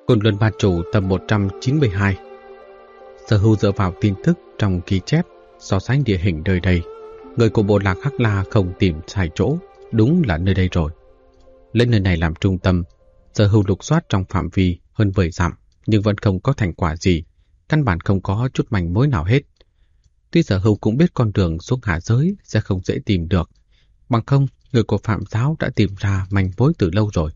Côn Luân Ba Chủ tập 192. Sở Hưu dựa vào tin tức trong ghi chép so sánh địa hình nơi đây. Người của bộ lạc Hắc La không tìm sai chỗ, đúng là nơi đây rồi. Lấy nơi này làm trung tâm, Sở Hưu lục soát trong phạm vi hơn 10 dặm nhưng vẫn không có thành quả gì, căn bản không có chút manh mối nào hết. Tuy Sở Hưu cũng biết con đường xuống hạ giới sẽ không dễ tìm được, bằng không người của Phạm giáo đã tìm ra manh mối từ lâu rồi.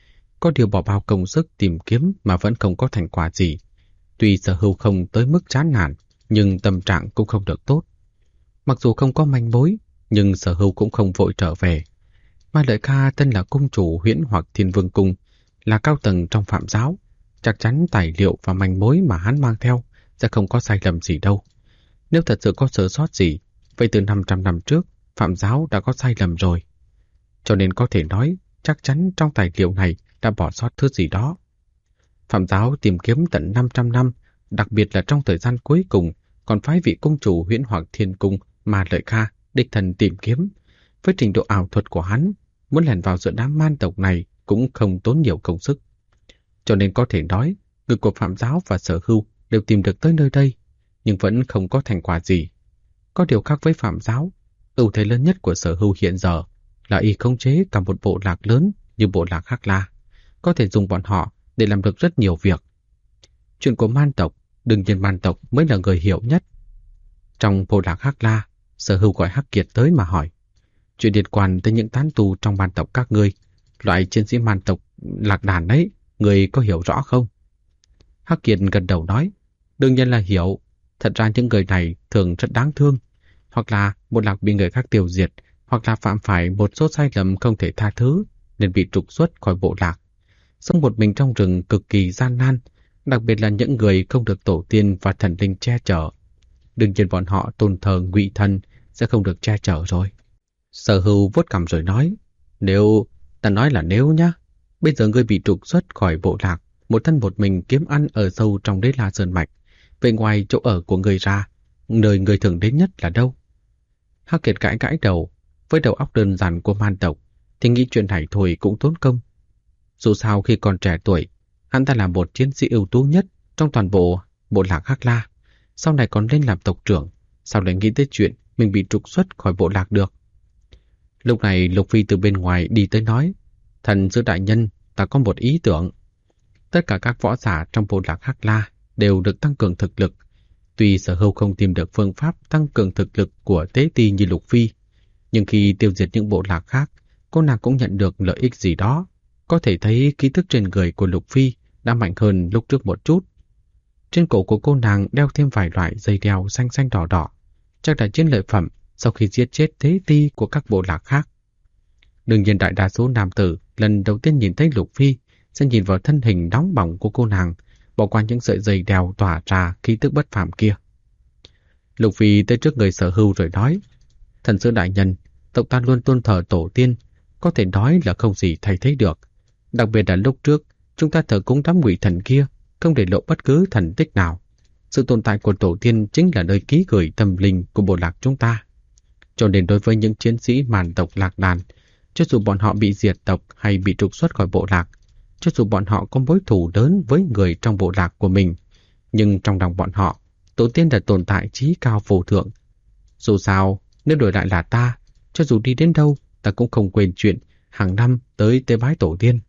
Có điều bỏ bao công sức tìm kiếm mà vẫn không có thành quả gì. Tuy Sở Hưu không tới mức chán nản, nhưng tâm trạng cũng không được tốt. Mặc dù không có manh mối, nhưng Sở Hưu cũng không vội trở về. Mai Lợi Kha tên là cung chủ Huyễn Hoặc Thiên Vương Cung, là cao tầng trong Phạm giáo. Chắc chắn tài liệu và manh mối mà hắn mang theo sẽ không có sai lầm gì đâu. Nếu thật sự có sơ sót gì, vậy từ 500 năm trước, Phạm giáo đã có sai lầm rồi. Cho nên có thể nói, chắc chắn trong tài liệu này đã bỏ sót thứ gì đó. Phạm giáo tìm kiếm tận 500 năm, đặc biệt là trong thời gian cuối cùng, còn phái vị cung chủ Huyễn Hoặc Thiên Cung mà Lợi Kha đích thân tìm kiếm. Với trình độ ảo thuật của hắn, muốn lẻn vào giữa đám man tộc này cũng không tốn nhiều công sức. Cho nên có thể nói, người của Phạm giáo và Sở Hưu đều tìm được tới nơi đây, nhưng vẫn không có thành quả gì. Có điều khác với Phạm giáo, ưu thế lớn nhất của Sở Hưu hiện giờ là y khống chế cả một bộ lạc lớn như bộ lạc Hắc La, có thể dùng bọn họ để làm được rất nhiều việc. Chuyện của man tộc, đương nhiên man tộc mới là người hiểu nhất. Trong bộ lạc Hắc La, Sở Hưu gọi Hắc Kiệt tới mà hỏi, chuyện liên quan tới những tán tu trong man tộc các ngươi, loại chiến sĩ man tộc lạc đàn ấy, ngươi có hiểu rõ không? Hắc Kiệt gật đầu nói, đương nhiên là hiểu. Thật ra những người này thường rất đáng thương, hoặc là một lạc bị người khác tiêu diệt, hoặc là phạm phải một số sai lầm không thể tha thứ nên bị trục xuất khỏi bộ lạc. Sống một mình trong rừng cực kỳ gian nan, đặc biệt là những người không được tổ tiên và thần linh che chở. Đương nhiên bọn họ tôn thờ ngụy thần sẽ không được che chở rồi. Sở Hưu vuốt cằm rồi nói, ta nói là nếu nhá, bây giờ ngươi bị trục xuất khỏi bộ lạc, một thân một mình kiếm ăn ở sâu trong đế La Sơn Mạch, về ngoài chỗ ở của người ra, nơi người thường đến nhất là đâu? Hắc Kiệt gãi gãi đầu, với đầu óc đơn giản của man tộc thì nghĩ chuyện này thôi cũng tốn công. Dù sao khi còn trẻ tuổi, hắn ta là một chiến sĩ ưu tú nhất trong toàn bộ bộ lạc Hắc La, sau này còn lên làm tộc trưởng, sao lại nghĩ tới chuyện mình bị trục xuất khỏi bộ lạc được? Lúc này Lục Phi từ bên ngoài đi tới nói, thần sư đại nhân, ta có một ý tưởng. Tất cả các võ giả trong bộ lạc Hắc La đều được tăng cường thực lực. Tuy Sở Hưu không tìm được phương pháp tăng cường thực lực của tế ti như Lục Phi, nhưng khi tiêu diệt những bộ lạc khác, cô nàng cũng nhận được lợi ích gì đó. Có thể thấy ký thức trên người của Lục Phi đã mạnh hơn lúc trước một chút. Trên cổ của cô nàng đeo thêm vài loại dây đeo xanh xanh đỏ đỏ, chắc là chiến lợi phẩm sau khi giết chết tế ti của các bộ lạc khác. Đương nhiên đại đa số nam tử lần đầu tiên nhìn thấy Lục Phi sẽ nhìn vào thân hình nóng bỏng của cô nàng, bỏ qua những sợi dây đeo tỏa ra khí tức bất phàm kia. Lục Phi tới trước người Sở Hưu rồi nói, thần sư đại nhân, tộc ta luôn tôn thờ tổ tiên, có thể nói là không gì thay thế được. Đặc biệt là lúc trước, chúng ta thờ cúng đám ngụy thần kia, không để lộ bất cứ thần tích nào. Sự tồn tại của tổ tiên chính là nơi ký gửi tâm linh của bộ lạc chúng ta. Cho nên đối với những chiến sĩ màn tộc lạc đàn, cho dù bọn họ bị diệt tộc hay bị trục xuất khỏi bộ lạc, cho dù bọn họ có mối thù lớn với người trong bộ lạc của mình, nhưng trong lòng bọn họ, tổ tiên là tồn tại chí cao vô thượng. Dù sao, nếu đổi lại là ta, cho dù đi đến đâu, ta cũng không quên chuyện hàng năm tới tế bái tổ tiên.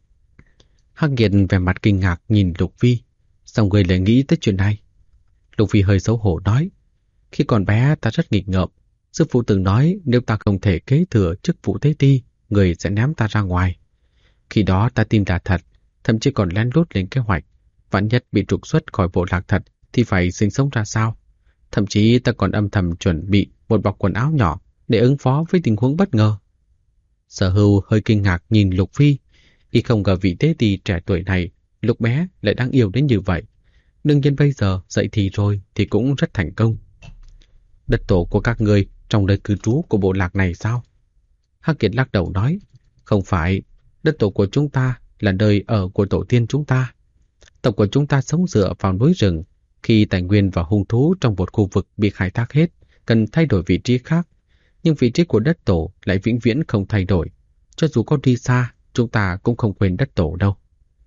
Hắc Kiệt vẻ mặt kinh ngạc nhìn Lục Phi, xong người lại nghĩ tới chuyện này. Lục Phi hơi xấu hổ nói, khi còn bé ta rất nghịch ngợm, sư phụ từng nói nếu ta không thể kế thừa chức vụ tế ti, người sẽ ném ta ra ngoài. Khi đó ta tin là thật, thậm chí còn lén lút lên kế hoạch, vạn nhất bị trục xuất khỏi bộ lạc thật thì phải sinh sống ra sao. Thậm chí ta còn âm thầm chuẩn bị một bọc quần áo nhỏ để ứng phó với tình huống bất ngờ. Sở Hưu hơi kinh ngạc nhìn Lục Phi, y không ngờ vị tế ti trẻ tuổi này lúc bé lại đáng yêu đến như vậy. Đương nhiên bây giờ dậy thì rồi thì cũng rất thành công. Đất tổ của các ngươi trong nơi cư trú của bộ lạc này sao? Hắc Kiệt lắc đầu nói, không phải, đất tổ của chúng ta là nơi ở của tổ tiên chúng ta. Tộc của chúng ta sống dựa vào núi rừng. Khi tài nguyên và hung thú trong một khu vực bị khai thác hết, cần thay đổi vị trí khác. Nhưng vị trí của đất tổ lại vĩnh viễn không thay đổi. Cho dù có đi xa, chúng ta cũng không quên đất tổ đâu.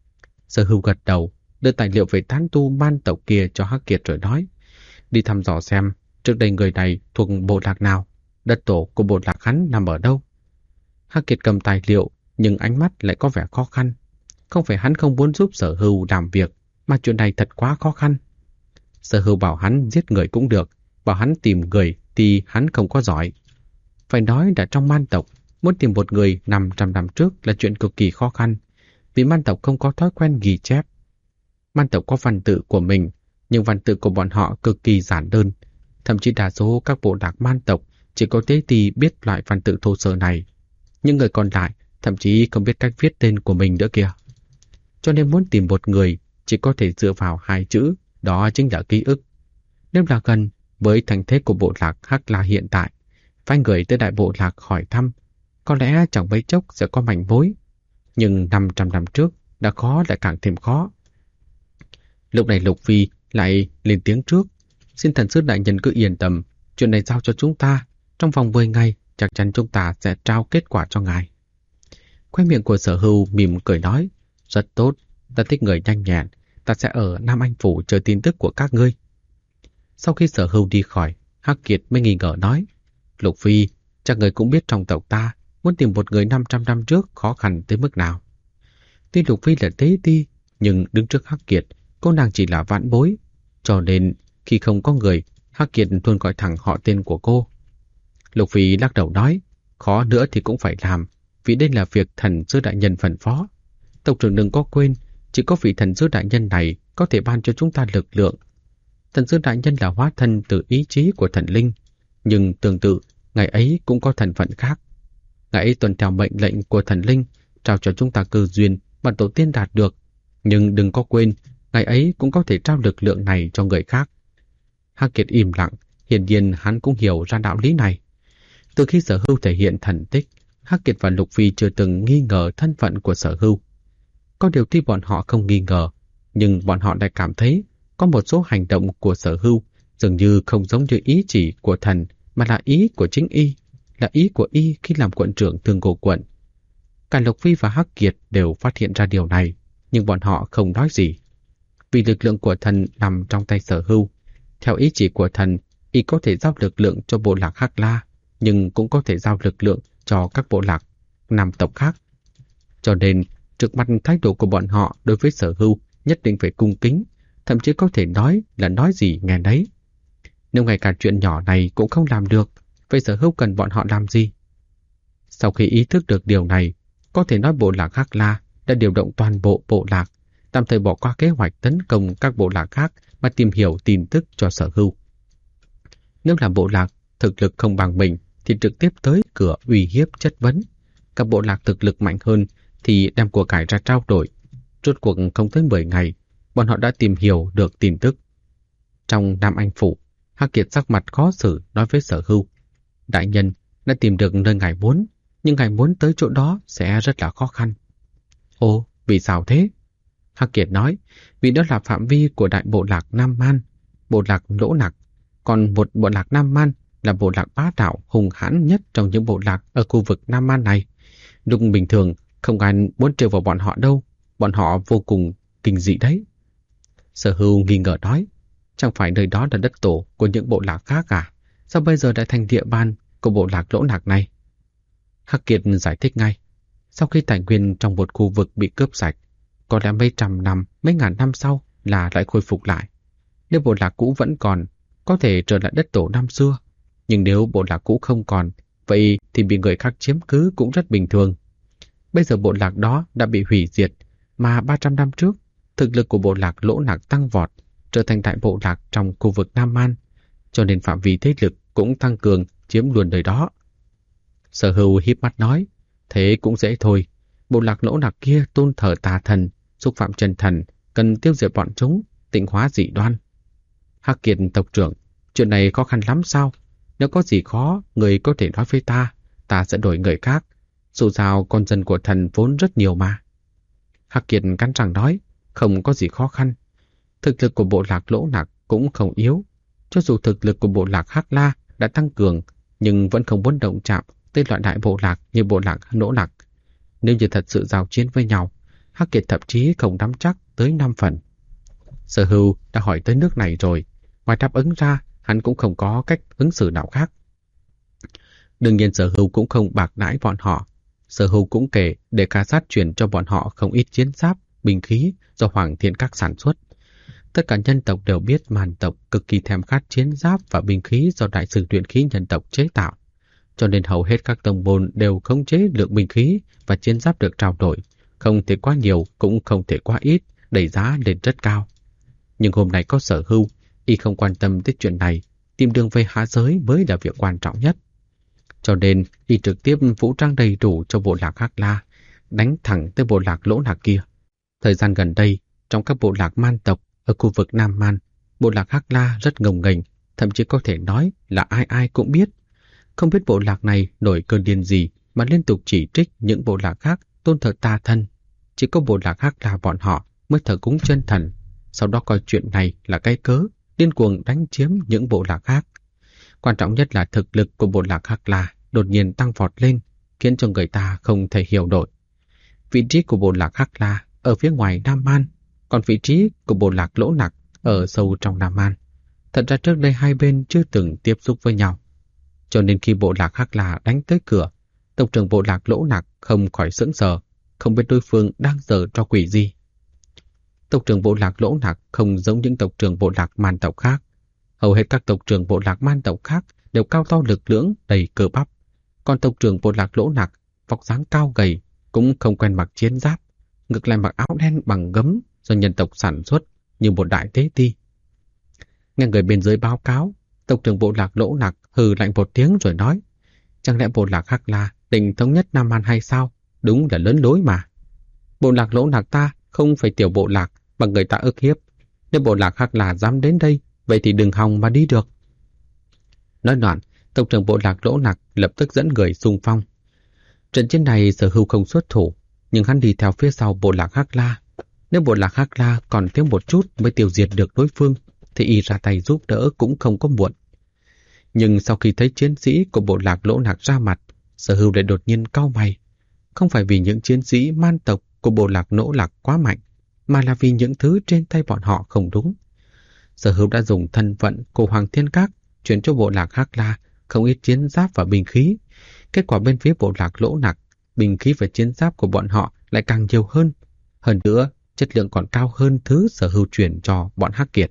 Sở Hưu gật đầu, đưa tài liệu về tán tu man tộc kia cho Hắc Kiệt rồi nói: đi thăm dò xem trước đây người này thuộc bộ lạc nào, đất tổ của bộ lạc hắn nằm ở đâu. Hắc Kiệt cầm tài liệu, nhưng ánh mắt lại có vẻ khó khăn. Không phải hắn không muốn giúp Sở Hưu làm việc, mà chuyện này thật quá khó khăn. Sở Hưu bảo hắn giết người cũng được, bảo hắn tìm người thì hắn không có giỏi. Phải nói đã trong man tộc, muốn tìm một người 500 năm trước là chuyện cực kỳ khó khăn, vì man tộc không có thói quen ghi chép. Man tộc có văn tự của mình, nhưng văn tự của bọn họ cực kỳ giản đơn. Thậm chí đa số các bộ lạc man tộc chỉ có tế ti biết loại văn tự thô sơ này. Nhưng người còn lại thậm chí không biết cách viết tên của mình nữa kìa. Cho nên muốn tìm một người chỉ có thể dựa vào 2 chữ, đó chính là ký ức. Nếu là gần với thành thế của bộ lạc Hắc La hiện tại, phái người tới đại bộ lạc hỏi thăm, có lẽ chẳng mấy chốc sẽ có manh mối. Nhưng 500 năm trước đã khó lại càng thêm khó. Lúc này Lục Phi lại lên tiếng trước: xin thần sứ đại nhân cứ yên tâm, chuyện này giao cho chúng ta. Trong vòng 10 ngày, chắc chắn chúng ta sẽ trao kết quả cho ngài. Khóe miệng của Sở Hưu mỉm cười nói: rất tốt, ta thích người nhanh nhẹn, ta sẽ ở Nam Anh Phủ chờ tin tức của các ngươi. Sau khi Sở Hưu đi khỏi, Hắc Kiệt mới nghi ngờ nói: Lục Phi, chắc người cũng biết trong tộc ta muốn tìm một người 500 năm trước khó khăn tới mức nào. Tuy Lục Phi là tế ti, nhưng đứng trước Hắc Kiệt, cô nàng chỉ là vãn bối, cho nên khi không có người, Hắc Kiệt luôn gọi thẳng họ tên của cô. Lục Phi lắc đầu nói: khó nữa thì cũng phải làm, vì đây là việc thần sứ đại nhân phân phó. Tộc trưởng đừng có quên, chỉ có vị thần sứ đại nhân này có thể ban cho chúng ta lực lượng. Thần sứ đại nhân là hóa thân từ ý chí của thần linh, nhưng tương tự, ngài ấy cũng có thần phận khác. Ngài ấy tuân theo mệnh lệnh của thần linh, trao cho chúng ta cơ duyên mà tổ tiên đạt được. Nhưng đừng có quên, ngài ấy cũng có thể trao lực lượng này cho người khác. Hắc Kiệt im lặng, hiển nhiên hắn cũng hiểu ra đạo lý này. Từ khi Sở Hưu thể hiện thần tích, Hắc Kiệt và Lục Phi chưa từng nghi ngờ thân phận của Sở Hưu. Có điều tuy bọn họ không nghi ngờ, nhưng bọn họ lại cảm thấy có một số hành động của Sở Hưu dường như không giống như ý chỉ của thần, mà là ý của chính y, là ý của y khi làm quận trưởng Thương Cổ quận. Cả Lục Phi và Hắc Kiệt đều phát hiện ra điều này, nhưng bọn họ không nói gì. Vì lực lượng của thần nằm trong tay Sở Hưu. Theo ý chỉ của thần, y có thể giao lực lượng cho bộ lạc Hắc La, nhưng cũng có thể giao lực lượng cho các bộ lạc nam tộc khác. Cho nên, trước mặt thái độ của bọn họ đối với Sở Hưu nhất định phải cung kính, thậm chí có thể nói là nói gì nghe nấy. Nếu ngay cả chuyện nhỏ này cũng không làm được, vậy Sở Hưu cần bọn họ làm gì? Sau khi ý thức được điều này, có thể nói bộ lạc Hắc La đã điều động toàn bộ bộ lạc, tạm thời bỏ qua kế hoạch tấn công các bộ lạc khác mà tìm hiểu tin tức cho Sở Hưu. Nếu là bộ lạc thực lực không bằng mình thì trực tiếp tới cửa uy hiếp chất vấn. Các bộ lạc thực lực mạnh hơn thì đem của cải ra trao đổi. Rốt cuộc không tới 10 ngày, bọn họ đã tìm hiểu được tin tức. Trong Nam Anh Phủ, Hắc Kiệt sắc mặt khó xử nói với Sở Hưu: đại nhân đã tìm được nơi ngài muốn, nhưng ngài muốn tới chỗ đó sẽ rất là khó khăn. Ồ, vì sao thế? Hắc Kiệt nói: vì đó là phạm vi của đại bộ lạc Nam Man, bộ lạc Lỗ Nặc. Còn một bộ lạc Nam Man là bộ lạc bá đạo hùng hãn nhất trong những bộ lạc ở khu vực Nam Man này. Lúc bình thường không ai muốn trêu vào bọn họ đâu, bọn họ vô cùng kinh dị đấy. Sở Hưu nghi ngờ nói: chẳng phải nơi đó là đất tổ của những bộ lạc khác à? Sao bây giờ lại thành địa bàn của bộ lạc Lỗ Nặc này? Hắc Kiệt giải thích ngay: sau khi tài nguyên trong một khu vực bị cướp sạch, có lẽ mấy trăm năm, mấy ngàn năm sau là lại khôi phục lại. Nếu bộ lạc cũ vẫn còn, có thể trở lại đất tổ năm xưa. Nhưng nếu bộ lạc cũ không còn, vậy thì bị người khác chiếm cứ cũng rất bình thường. Bây giờ bộ lạc đó đã bị hủy diệt, mà 300 năm trước, thực lực của bộ lạc Lỗ Nặc tăng vọt, trở thành đại bộ lạc trong khu vực Nam Man, cho nên phạm vi thế lực cũng tăng cường, chiếm luôn nơi đó. Sở Hưu híp mắt nói: thế cũng dễ thôi, bộ lạc Lỗ Nặc kia tôn thờ tà thần, xúc phạm chân thần, cần tiêu diệt bọn chúng, tịnh hóa dị đoan. Hắc Kiệt tộc trưởng, chuyện này khó khăn lắm sao? Nếu có gì khó, người có thể nói với ta sẽ đổi người khác. Dù sao con dân của thần vốn rất nhiều mà. Hắc Kiệt cắn răng nói: không có gì khó khăn. Thực lực của bộ lạc Lỗ Nặc cũng không yếu. Cho dù thực lực của bộ lạc Hắc La đã tăng cường, nhưng vẫn không muốn động chạm tới loại đại bộ lạc như bộ lạc Lỗ Nặc. Nếu như thật sự giao chiến với nhau, Hắc Kiệt thậm chí không nắm chắc tới 5 phần. Sở Hưu đã hỏi tới nước này rồi, ngoài đáp ứng ra, hắn cũng không có cách ứng xử nào khác. Đương nhiên Sở Hưu cũng không bạc đãi bọn họ. Sở Hưu cũng kể để ca sát chuyển cho bọn họ không ít chiến giáp, binh khí do Hoàng Thiên Các sản xuất. Tất cả nhân tộc đều biết Man tộc cực kỳ thèm khát chiến giáp và binh khí do Đại sư luyện khí nhân tộc chế tạo, cho nên hầu hết các tông môn đều khống chế lượng binh khí và chiến giáp được trao đổi, không thể quá nhiều cũng không thể quá ít, đẩy giá lên rất cao. Nhưng hôm nay có Sở Hưu, y không quan tâm tới chuyện này, tìm đường về hạ giới mới là việc quan trọng nhất. Cho nên y trực tiếp vũ trang đầy đủ cho bộ lạc Hắc La, đánh thẳng tới bộ lạc Lỗ Lạc kia. Thời gian gần đây, trong các bộ lạc Man tộc ở khu vực Nam Man, bộ lạc Hắc La rất ngông nghênh, thậm chí có thể nói là ai ai cũng biết. Không biết bộ lạc này nổi cơn điên gì mà liên tục chỉ trích những bộ lạc khác tôn thờ tà thần. Chỉ có bộ lạc Hắc La bọn họ mới thờ cúng chân thần, sau đó coi chuyện này là cái cớ, điên cuồng đánh chiếm những bộ lạc khác. Quan trọng nhất là thực lực của bộ lạc Hắc La đột nhiên tăng vọt lên, khiến cho người ta không thể hiểu nổi. Vị trí của bộ lạc Hắc La ở phía ngoài Nam Man, còn vị trí của bộ lạc Lỗ Nặc ở sâu trong Nam Man. Thật ra trước đây hai bên chưa từng tiếp xúc với nhau. Cho nên khi bộ lạc Hắc La đánh tới cửa, tộc trưởng bộ lạc Lỗ Nặc không khỏi sững sờ, không biết đối phương đang giở trò quỷ gì. Tộc trưởng bộ lạc Lỗ Nặc không giống những tộc trưởng bộ lạc Man tộc khác. Hầu hết các tộc trưởng bộ lạc Man tộc khác đều cao to lực lưỡng, đầy cơ bắp. Còn tộc trưởng bộ lạc Lỗ Nặc, vóc dáng cao gầy, cũng không quen mặc chiến giáp, ngược lại mặc áo đen bằng gấm do nhân tộc sản xuất như một đại tế ti. Nghe người bên dưới báo cáo, tộc trưởng bộ lạc Lỗ Nặc hừ lạnh một tiếng rồi nói: chẳng lẽ bộ lạc Hắc La định thống nhất Nam Man hay sao? Đúng là lớn lối mà. Bộ lạc Lỗ Nặc ta không phải tiểu bộ lạc mà người ta ức hiếp. Nếu bộ lạc Hắc La dám đến đây, vậy thì đừng hòng mà đi được. Nói đoạn, tộc trưởng bộ lạc Lỗ Nặc lập tức dẫn người xung phong. Trận chiến này Sở Hưu không xuất thủ, nhưng hắn đi theo phía sau bộ lạc Hắc La. Nếu bộ lạc Hắc La còn thiếu một chút mới tiêu diệt được đối phương, thì y ra tay giúp đỡ cũng không có muộn. Nhưng sau khi thấy chiến sĩ của bộ lạc Lỗ Nặc ra mặt, Sở Hưu lại đột nhiên cau mày. Không phải vì những chiến sĩ Man tộc của bộ lạc Lỗ Nặc quá mạnh, mà là vì những thứ trên tay bọn họ không đúng. Sở Hưu đã dùng thân phận của Hoàng Thiên Các chuyển cho bộ lạc Hắc La không ít chiến giáp và binh khí. Kết quả bên phía bộ lạc Lỗ Nặc, binh khí và chiến giáp của bọn họ lại càng nhiều hơn. Hơn nữa, chất lượng còn cao hơn thứ Sở Hưu chuyển cho bọn Hắc Kiệt.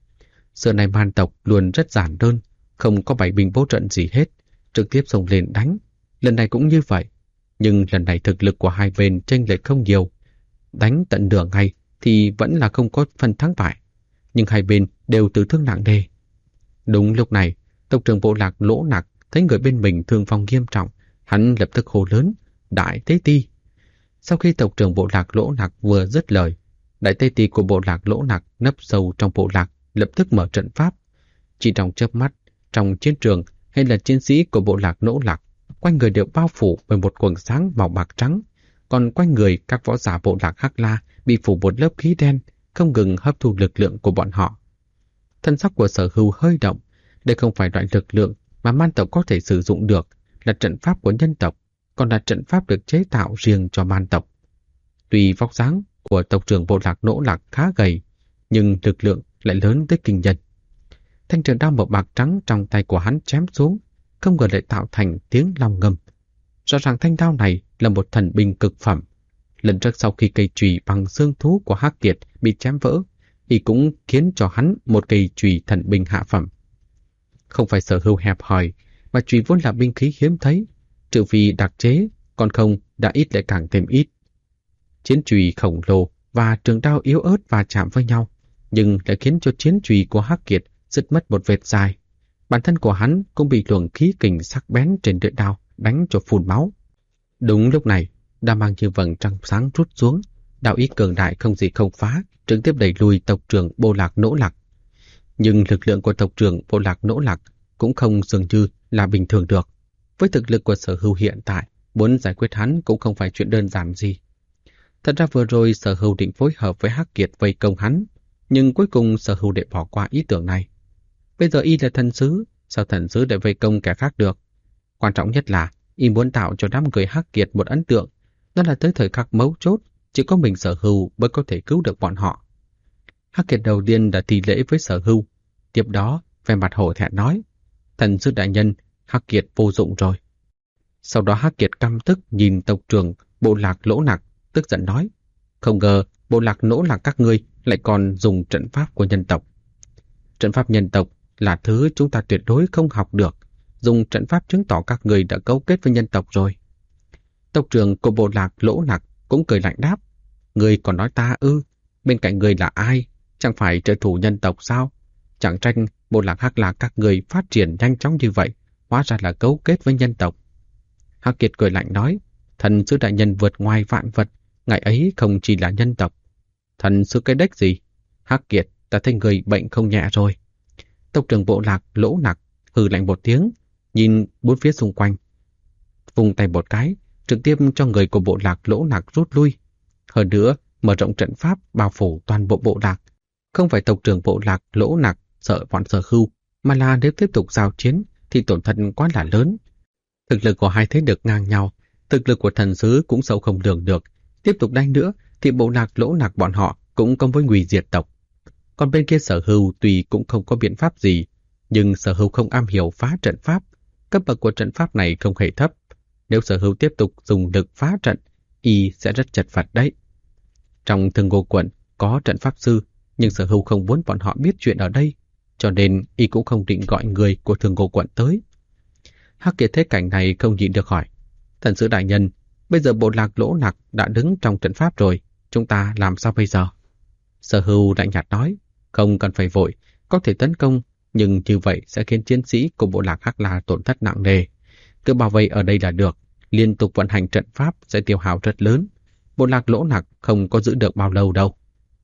Xưa này Man tộc luôn rất giản đơn, không có bày binh bố trận gì hết, trực tiếp xông lên đánh. Lần này cũng như vậy, nhưng lần này thực lực của hai bên chênh lệch không nhiều. Đánh tận nửa ngày thì vẫn là không có phần thắng bại, nhưng hai bên đều tử thương nặng nề. Đúng lúc này, tộc trưởng bộ lạc Lỗ Nặc thấy người bên mình thương vong nghiêm trọng, hắn lập tức hô lớn: Đại Tế Ti! Sau khi tộc trưởng bộ lạc Lỗ Nặc vừa dứt lời, Đại Tế Ti của bộ lạc Lỗ Nặc nấp sâu trong bộ lạc lập tức mở trận pháp. Chỉ trong chớp mắt, trong chiến trường hay là chiến sĩ của bộ lạc Lỗ Nặc, quanh người đều bao phủ bởi một quầng sáng màu bạc trắng, còn quanh người các võ giả bộ lạc Hắc La bị phủ một lớp khí đen, không ngừng hấp thu lực lượng của bọn họ. Thân sắc của Sở Hưu hơi động. Đây không phải loại lực lượng mà Man tộc có thể sử dụng được, là trận pháp của nhân tộc, còn là trận pháp được chế tạo riêng cho Man tộc. Tuy vóc dáng của tộc trưởng bộ lạc Lỗ Nặc khá gầy, nhưng lực lượng lại lớn tới kinh nhân. Thanh trường đao màu bạc trắng trong tay của hắn chém xuống, không ngờ lại tạo thành tiếng long ngâm. Rõ ràng thanh đao này là một thần binh cực phẩm. Lần trước sau khi cây chùy bằng xương thú của Hắc Kiệt bị chém vỡ, y cũng khiến cho hắn một cây chùy thần binh hạ phẩm. Không phải Sở Hưu hẹp hòi, mà chùy vốn là binh khí hiếm thấy, trừ vì đặc chế, còn không đã ít lại càng thêm ít. Chiến chùy khổng lồ và trường đao yếu ớt va chạm với nhau, nhưng lại khiến cho chiến chùy của Hắc Kiệt dứt mất một vệt dài. Bản thân của hắn cũng bị luồng khí kình sắc bén trên lưỡi đao đánh cho phun máu. Đúng lúc này, đao mang như vầng trăng sáng rút xuống, đạo ý cường đại không gì không phá, trực tiếp đẩy lùi tộc trưởng bộ lạc Nỗ Lạc. Nhưng lực lượng của tộc trưởng bộ lạc Nỗ Lạc cũng không dường như là bình thường được. Với thực lực của Sở Hưu hiện tại, muốn giải quyết hắn cũng không phải chuyện đơn giản gì. Thật ra vừa rồi Sở Hưu định phối hợp với Hắc Kiệt vây công hắn, nhưng cuối cùng Sở Hưu để bỏ qua ý tưởng này. Bây giờ y là thần sứ, sao thần sứ để vây công kẻ khác được? Quan trọng nhất là y muốn tạo cho đám người Hắc Kiệt một ấn tượng, đó là tới thời khắc mấu chốt, chỉ có mình Sở Hưu mới có thể cứu được bọn họ. Hắc Kiệt đầu tiên đã thi lễ với Sở Hưu, tiếp đó vẻ mặt hổ thẹn nói: "Thần sư đại nhân, Hắc Kiệt vô dụng rồi." Sau đó Hắc Kiệt căm tức nhìn tộc trưởng bộ lạc Lỗ Nặc, tức giận nói: "Không ngờ bộ lạc Lỗ Nặc các ngươi lại còn dùng trận pháp của nhân tộc. Trận pháp nhân tộc là thứ chúng ta tuyệt đối không học được, dùng trận pháp chứng tỏ các người đã cấu kết với nhân tộc rồi." Tộc trưởng của bộ lạc Lỗ Nặc cũng cười lạnh đáp: "Người còn nói ta ư? Bên cạnh người là ai? Chẳng phải trợ thủ nhân tộc sao? Chẳng tranh bộ lạc Hắc La các người phát triển nhanh chóng như vậy, hóa ra là cấu kết với nhân tộc." Hắc Kiệt cười lạnh nói: "Thần sư đại nhân vượt ngoài vạn vật, ngài ấy không chỉ là nhân tộc." "Thần sư cái đếch gì? Hắc Kiệt, ta thấy người bệnh không nhẹ rồi." Tộc trưởng bộ lạc Lỗ Nặc hừ lạnh một tiếng, nhìn bốn phía xung quanh, vùng tay một cái, trực tiếp cho người của bộ lạc Lỗ Nặc rút lui. Hơn nữa, mở rộng trận pháp bao phủ toàn bộ bộ lạc. Không phải tộc trưởng bộ lạc Lỗ Nặc sợ bọn Sở Hưu, mà là nếu tiếp tục giao chiến thì tổn thất quá là lớn. Thực lực của hai thế lực ngang nhau, thực lực của thần sứ cũng sâu không lường được. Tiếp tục đánh nữa thì bộ lạc Lỗ Nặc bọn họ cũng có với nguy diệt tộc. Còn bên kia Sở Hưu tuy cũng không có biện pháp gì, nhưng Sở Hưu không am hiểu phá trận pháp. Cấp bậc của trận pháp này không hề thấp. Nếu Sở Hưu tiếp tục dùng lực phá trận, y sẽ rất chật vật đấy. Trong Thương Ngô quận có trận pháp sư, nhưng Sở Hưu không muốn bọn họ biết chuyện ở đây, cho nên y cũng không định gọi người của Thương Ngô quận tới. Hắc Kiệt thấy cảnh này không nhịn được hỏi: "Thần sứ đại nhân, bây giờ bộ lạc Lỗ Nặc đã đứng trong trận pháp rồi, chúng ta làm sao bây giờ?" Sở Hưu lạnh nhạt nói: "Không cần phải vội, có thể tấn công, nhưng như vậy sẽ khiến chiến sĩ của bộ lạc Hắc La tổn thất nặng nề. Cứ bảo vệ ở đây là được, liên tục vận hành trận pháp sẽ tiêu hao rất lớn. Bộ lạc Lỗ Nặc không có giữ được bao lâu đâu."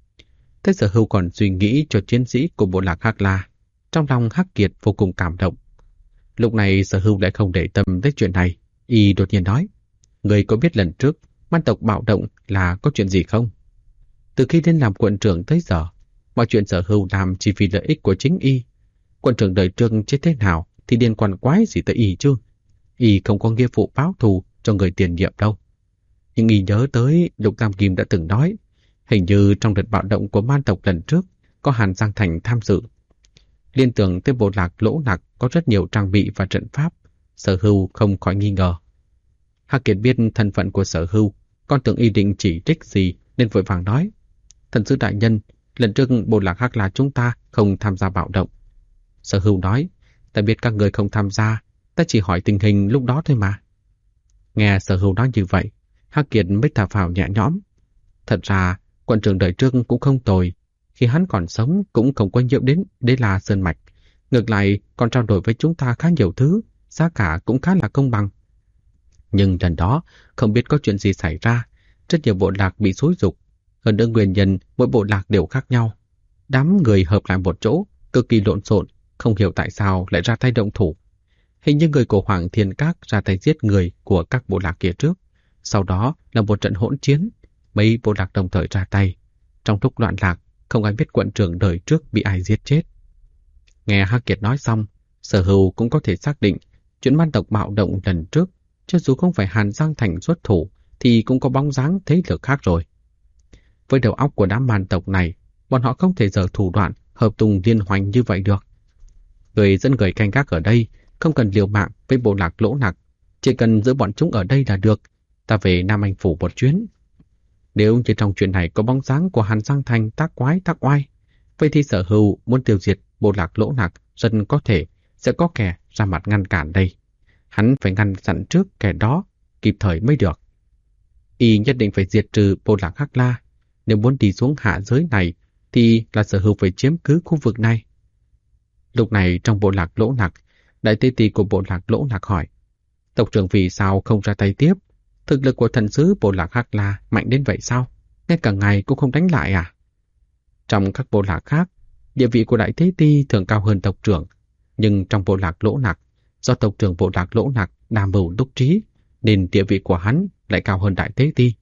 Thế Sở Hưu còn suy nghĩ cho chiến sĩ của bộ lạc Hắc La, trong lòng Hắc Kiệt vô cùng cảm động. Lúc này Sở Hưu lại không để tâm tới chuyện này, y đột nhiên nói: "Người có biết lần trước man tộc bạo động là có chuyện gì không? Từ khi lên làm quận trưởng tới giờ, mọi chuyện Sở Hưu làm chỉ vì lợi ích của chính y. Quận trưởng đời trước chết thế nào thì liên quan quái gì tới y chứ? Y không có nghĩa vụ báo thù cho người tiền nhiệm đâu." Nhưng y nhớ tới Lục Tam Kim đã từng nói, hình như trong đợt bạo động của man tộc lần trước có Hàn Giang Thành tham dự. Liên tưởng tới bộ lạc Lỗ Nặc có rất nhiều trang bị và trận pháp, Sở Hưu không khỏi nghi ngờ. Hắc Kiệt biết thân phận của Sở Hưu, còn tưởng y định chỉ trích gì nên vội vàng nói: "Thần sứ đại nhân, lần trước bộ lạc Hắc La chúng ta không tham gia bạo động." Sở Hưu nói: "Ta biết các người không tham gia, ta chỉ hỏi tình hình lúc đó thôi mà." Nghe Sở Hưu nói như vậy, Hắc Kiệt mới thở phào nhẹ nhõm. Thật ra, quận trưởng đời trước cũng không tồi. Khi hắn còn sống cũng không có nhiễu đến Đế La Sơn Mạch. Ngược lại còn trao đổi với chúng ta khá nhiều thứ, giá cả cũng khá là công bằng. Nhưng lần đó, không biết có chuyện gì xảy ra, rất nhiều bộ lạc bị xúi giục. Hơn nữa nguyên nhân mỗi bộ lạc đều khác nhau. Đám người hợp lại một chỗ, cực kỳ lộn xộn, không hiểu tại sao lại ra tay động thủ. Hình như người của Hoàng Thiên Các ra tay giết người của các bộ lạc kia trước. Sau đó là một trận hỗn chiến, mấy bộ lạc đồng thời ra tay. Trong lúc loạn lạc, không ai biết quận trưởng đời trước bị ai giết chết. Nghe Hắc Kiệt nói xong, Sở Hưu cũng có thể xác định chuyện man tộc bạo động lần trước, cho dù không phải Hàn Giang Thành xuất thủ, thì cũng có bóng dáng thế lực khác rồi. Với đầu óc của đám man tộc này, bọn họ không thể dở thủ đoạn hợp tung liên hoành như vậy được. Người dẫn người canh gác ở đây, không cần liều mạng với bộ lạc Lỗ Nặc, chỉ cần giữ bọn chúng ở đây là được. Ta về Nam Anh Phủ một chuyến. Nếu như trong chuyện này có bóng dáng của Hàn Giang Thành tác quái tác oai, vậy thì Sở Hưu muốn tiêu diệt bộ lạc Lỗ Nặc rất có thể sẽ có kẻ ra mặt ngăn cản đây. Hắn phải ngăn chặn trước kẻ đó kịp thời mới được. Y nhất định phải diệt trừ bộ lạc Hắc La. Nếu muốn đi xuống hạ giới này thì là Sở Hưu phải chiếm cứ khu vực này. Lúc này trong bộ lạc Lỗ Nặc, đại tế ti của bộ lạc Lỗ Nặc hỏi: "Tộc trưởng vì sao không ra tay tiếp? Thực lực của thần sứ bộ lạc Hắc La mạnh đến vậy sao? Ngay cả ngày cũng không đánh lại à?" Trong các bộ lạc khác, địa vị của đại tế ti thường cao hơn tộc trưởng, nhưng trong bộ lạc Lỗ Nặc, do tộc trưởng bộ lạc Lỗ Nặc đàm mưu đốc trí, nên địa vị của hắn lại cao hơn đại tế ti.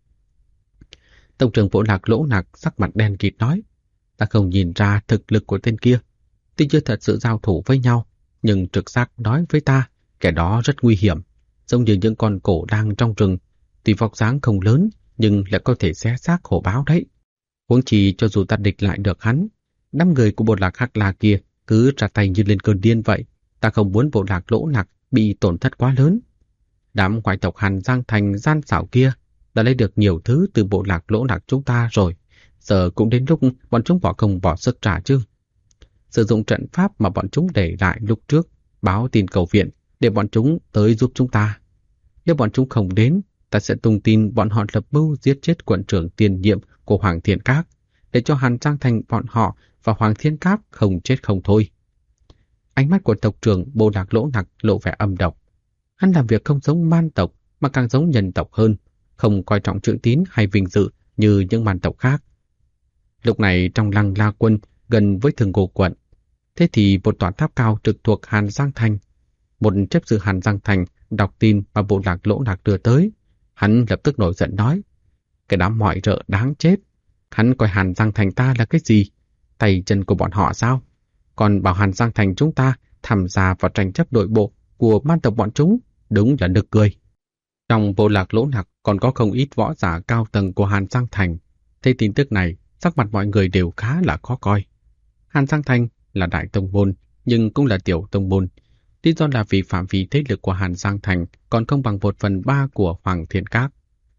Tộc trưởng bộ lạc Lỗ Nặc sắc mặt đen kịt nói: "Ta không nhìn ra thực lực của tên kia, tuy chưa thật sự giao thủ với nhau, nhưng trực giác nói với ta, kẻ đó rất nguy hiểm, giống như những con cổ đang trong rừng, tuy vóc dáng không lớn, nhưng lại có thể xé xác hổ báo đấy. Huống chi cho dù ta địch lại được hắn, đám người của bộ lạc Hắc La kia cứ ra tay như lên cơn điên vậy. Ta không muốn bộ lạc Lỗ Nặc bị tổn thất quá lớn. Đám ngoại tộc Hàn Giang Thành gian xảo kia đã lấy được nhiều thứ từ bộ lạc Lỗ Nặc chúng ta rồi. Giờ cũng đến lúc bọn chúng bỏ công bỏ sức trả chứ. Sử dụng trận pháp mà bọn chúng để lại lúc trước, báo tin cầu viện để bọn chúng tới giúp chúng ta. Nếu bọn chúng không đến, ta sẽ tung tin bọn họ lập mưu giết chết quận trưởng tiền nhiệm của Hoàng Thiên Các, để cho Hàn Giang Thành bọn họ và Hoàng Thiên Các không chết không thôi. Ánh mắt của tộc trưởng bộ lạc Lỗ Nặc lộ vẻ âm độc. Hắn làm việc không giống man tộc mà càng giống nhân tộc hơn, không coi trọng chữ tín hay vinh dự như những man tộc khác. Lúc này trong lăng La Quân gần với Thường Ngô quận, thế thì một tòa tháp cao trực thuộc Hàn Giang Thành. Một chấp sự Hàn Giang Thành đọc tin mà bộ lạc Lỗ Nặc đưa tới. Hắn lập tức nổi giận nói, cái đám mọi rợ đáng chết. Hắn coi Hàn Giang Thành ta là cái gì? Tay chân của bọn họ sao? Còn bảo Hàn Giang Thành chúng ta tham gia vào tranh chấp nội bộ của man tộc bọn chúng, đúng là nực cười. Trong bộ lạc Lỗ Nặc còn có không ít võ giả cao tầng của Hàn Giang Thành. Thấy tin tức này, sắc mặt mọi người đều khá là khó coi. Hàn Giang Thành là đại tông môn, nhưng cũng là tiểu tông môn. Lý do là vì phạm vi thế lực của Hàn Giang Thành còn không bằng 1/3 của Hoàng Thiên Các.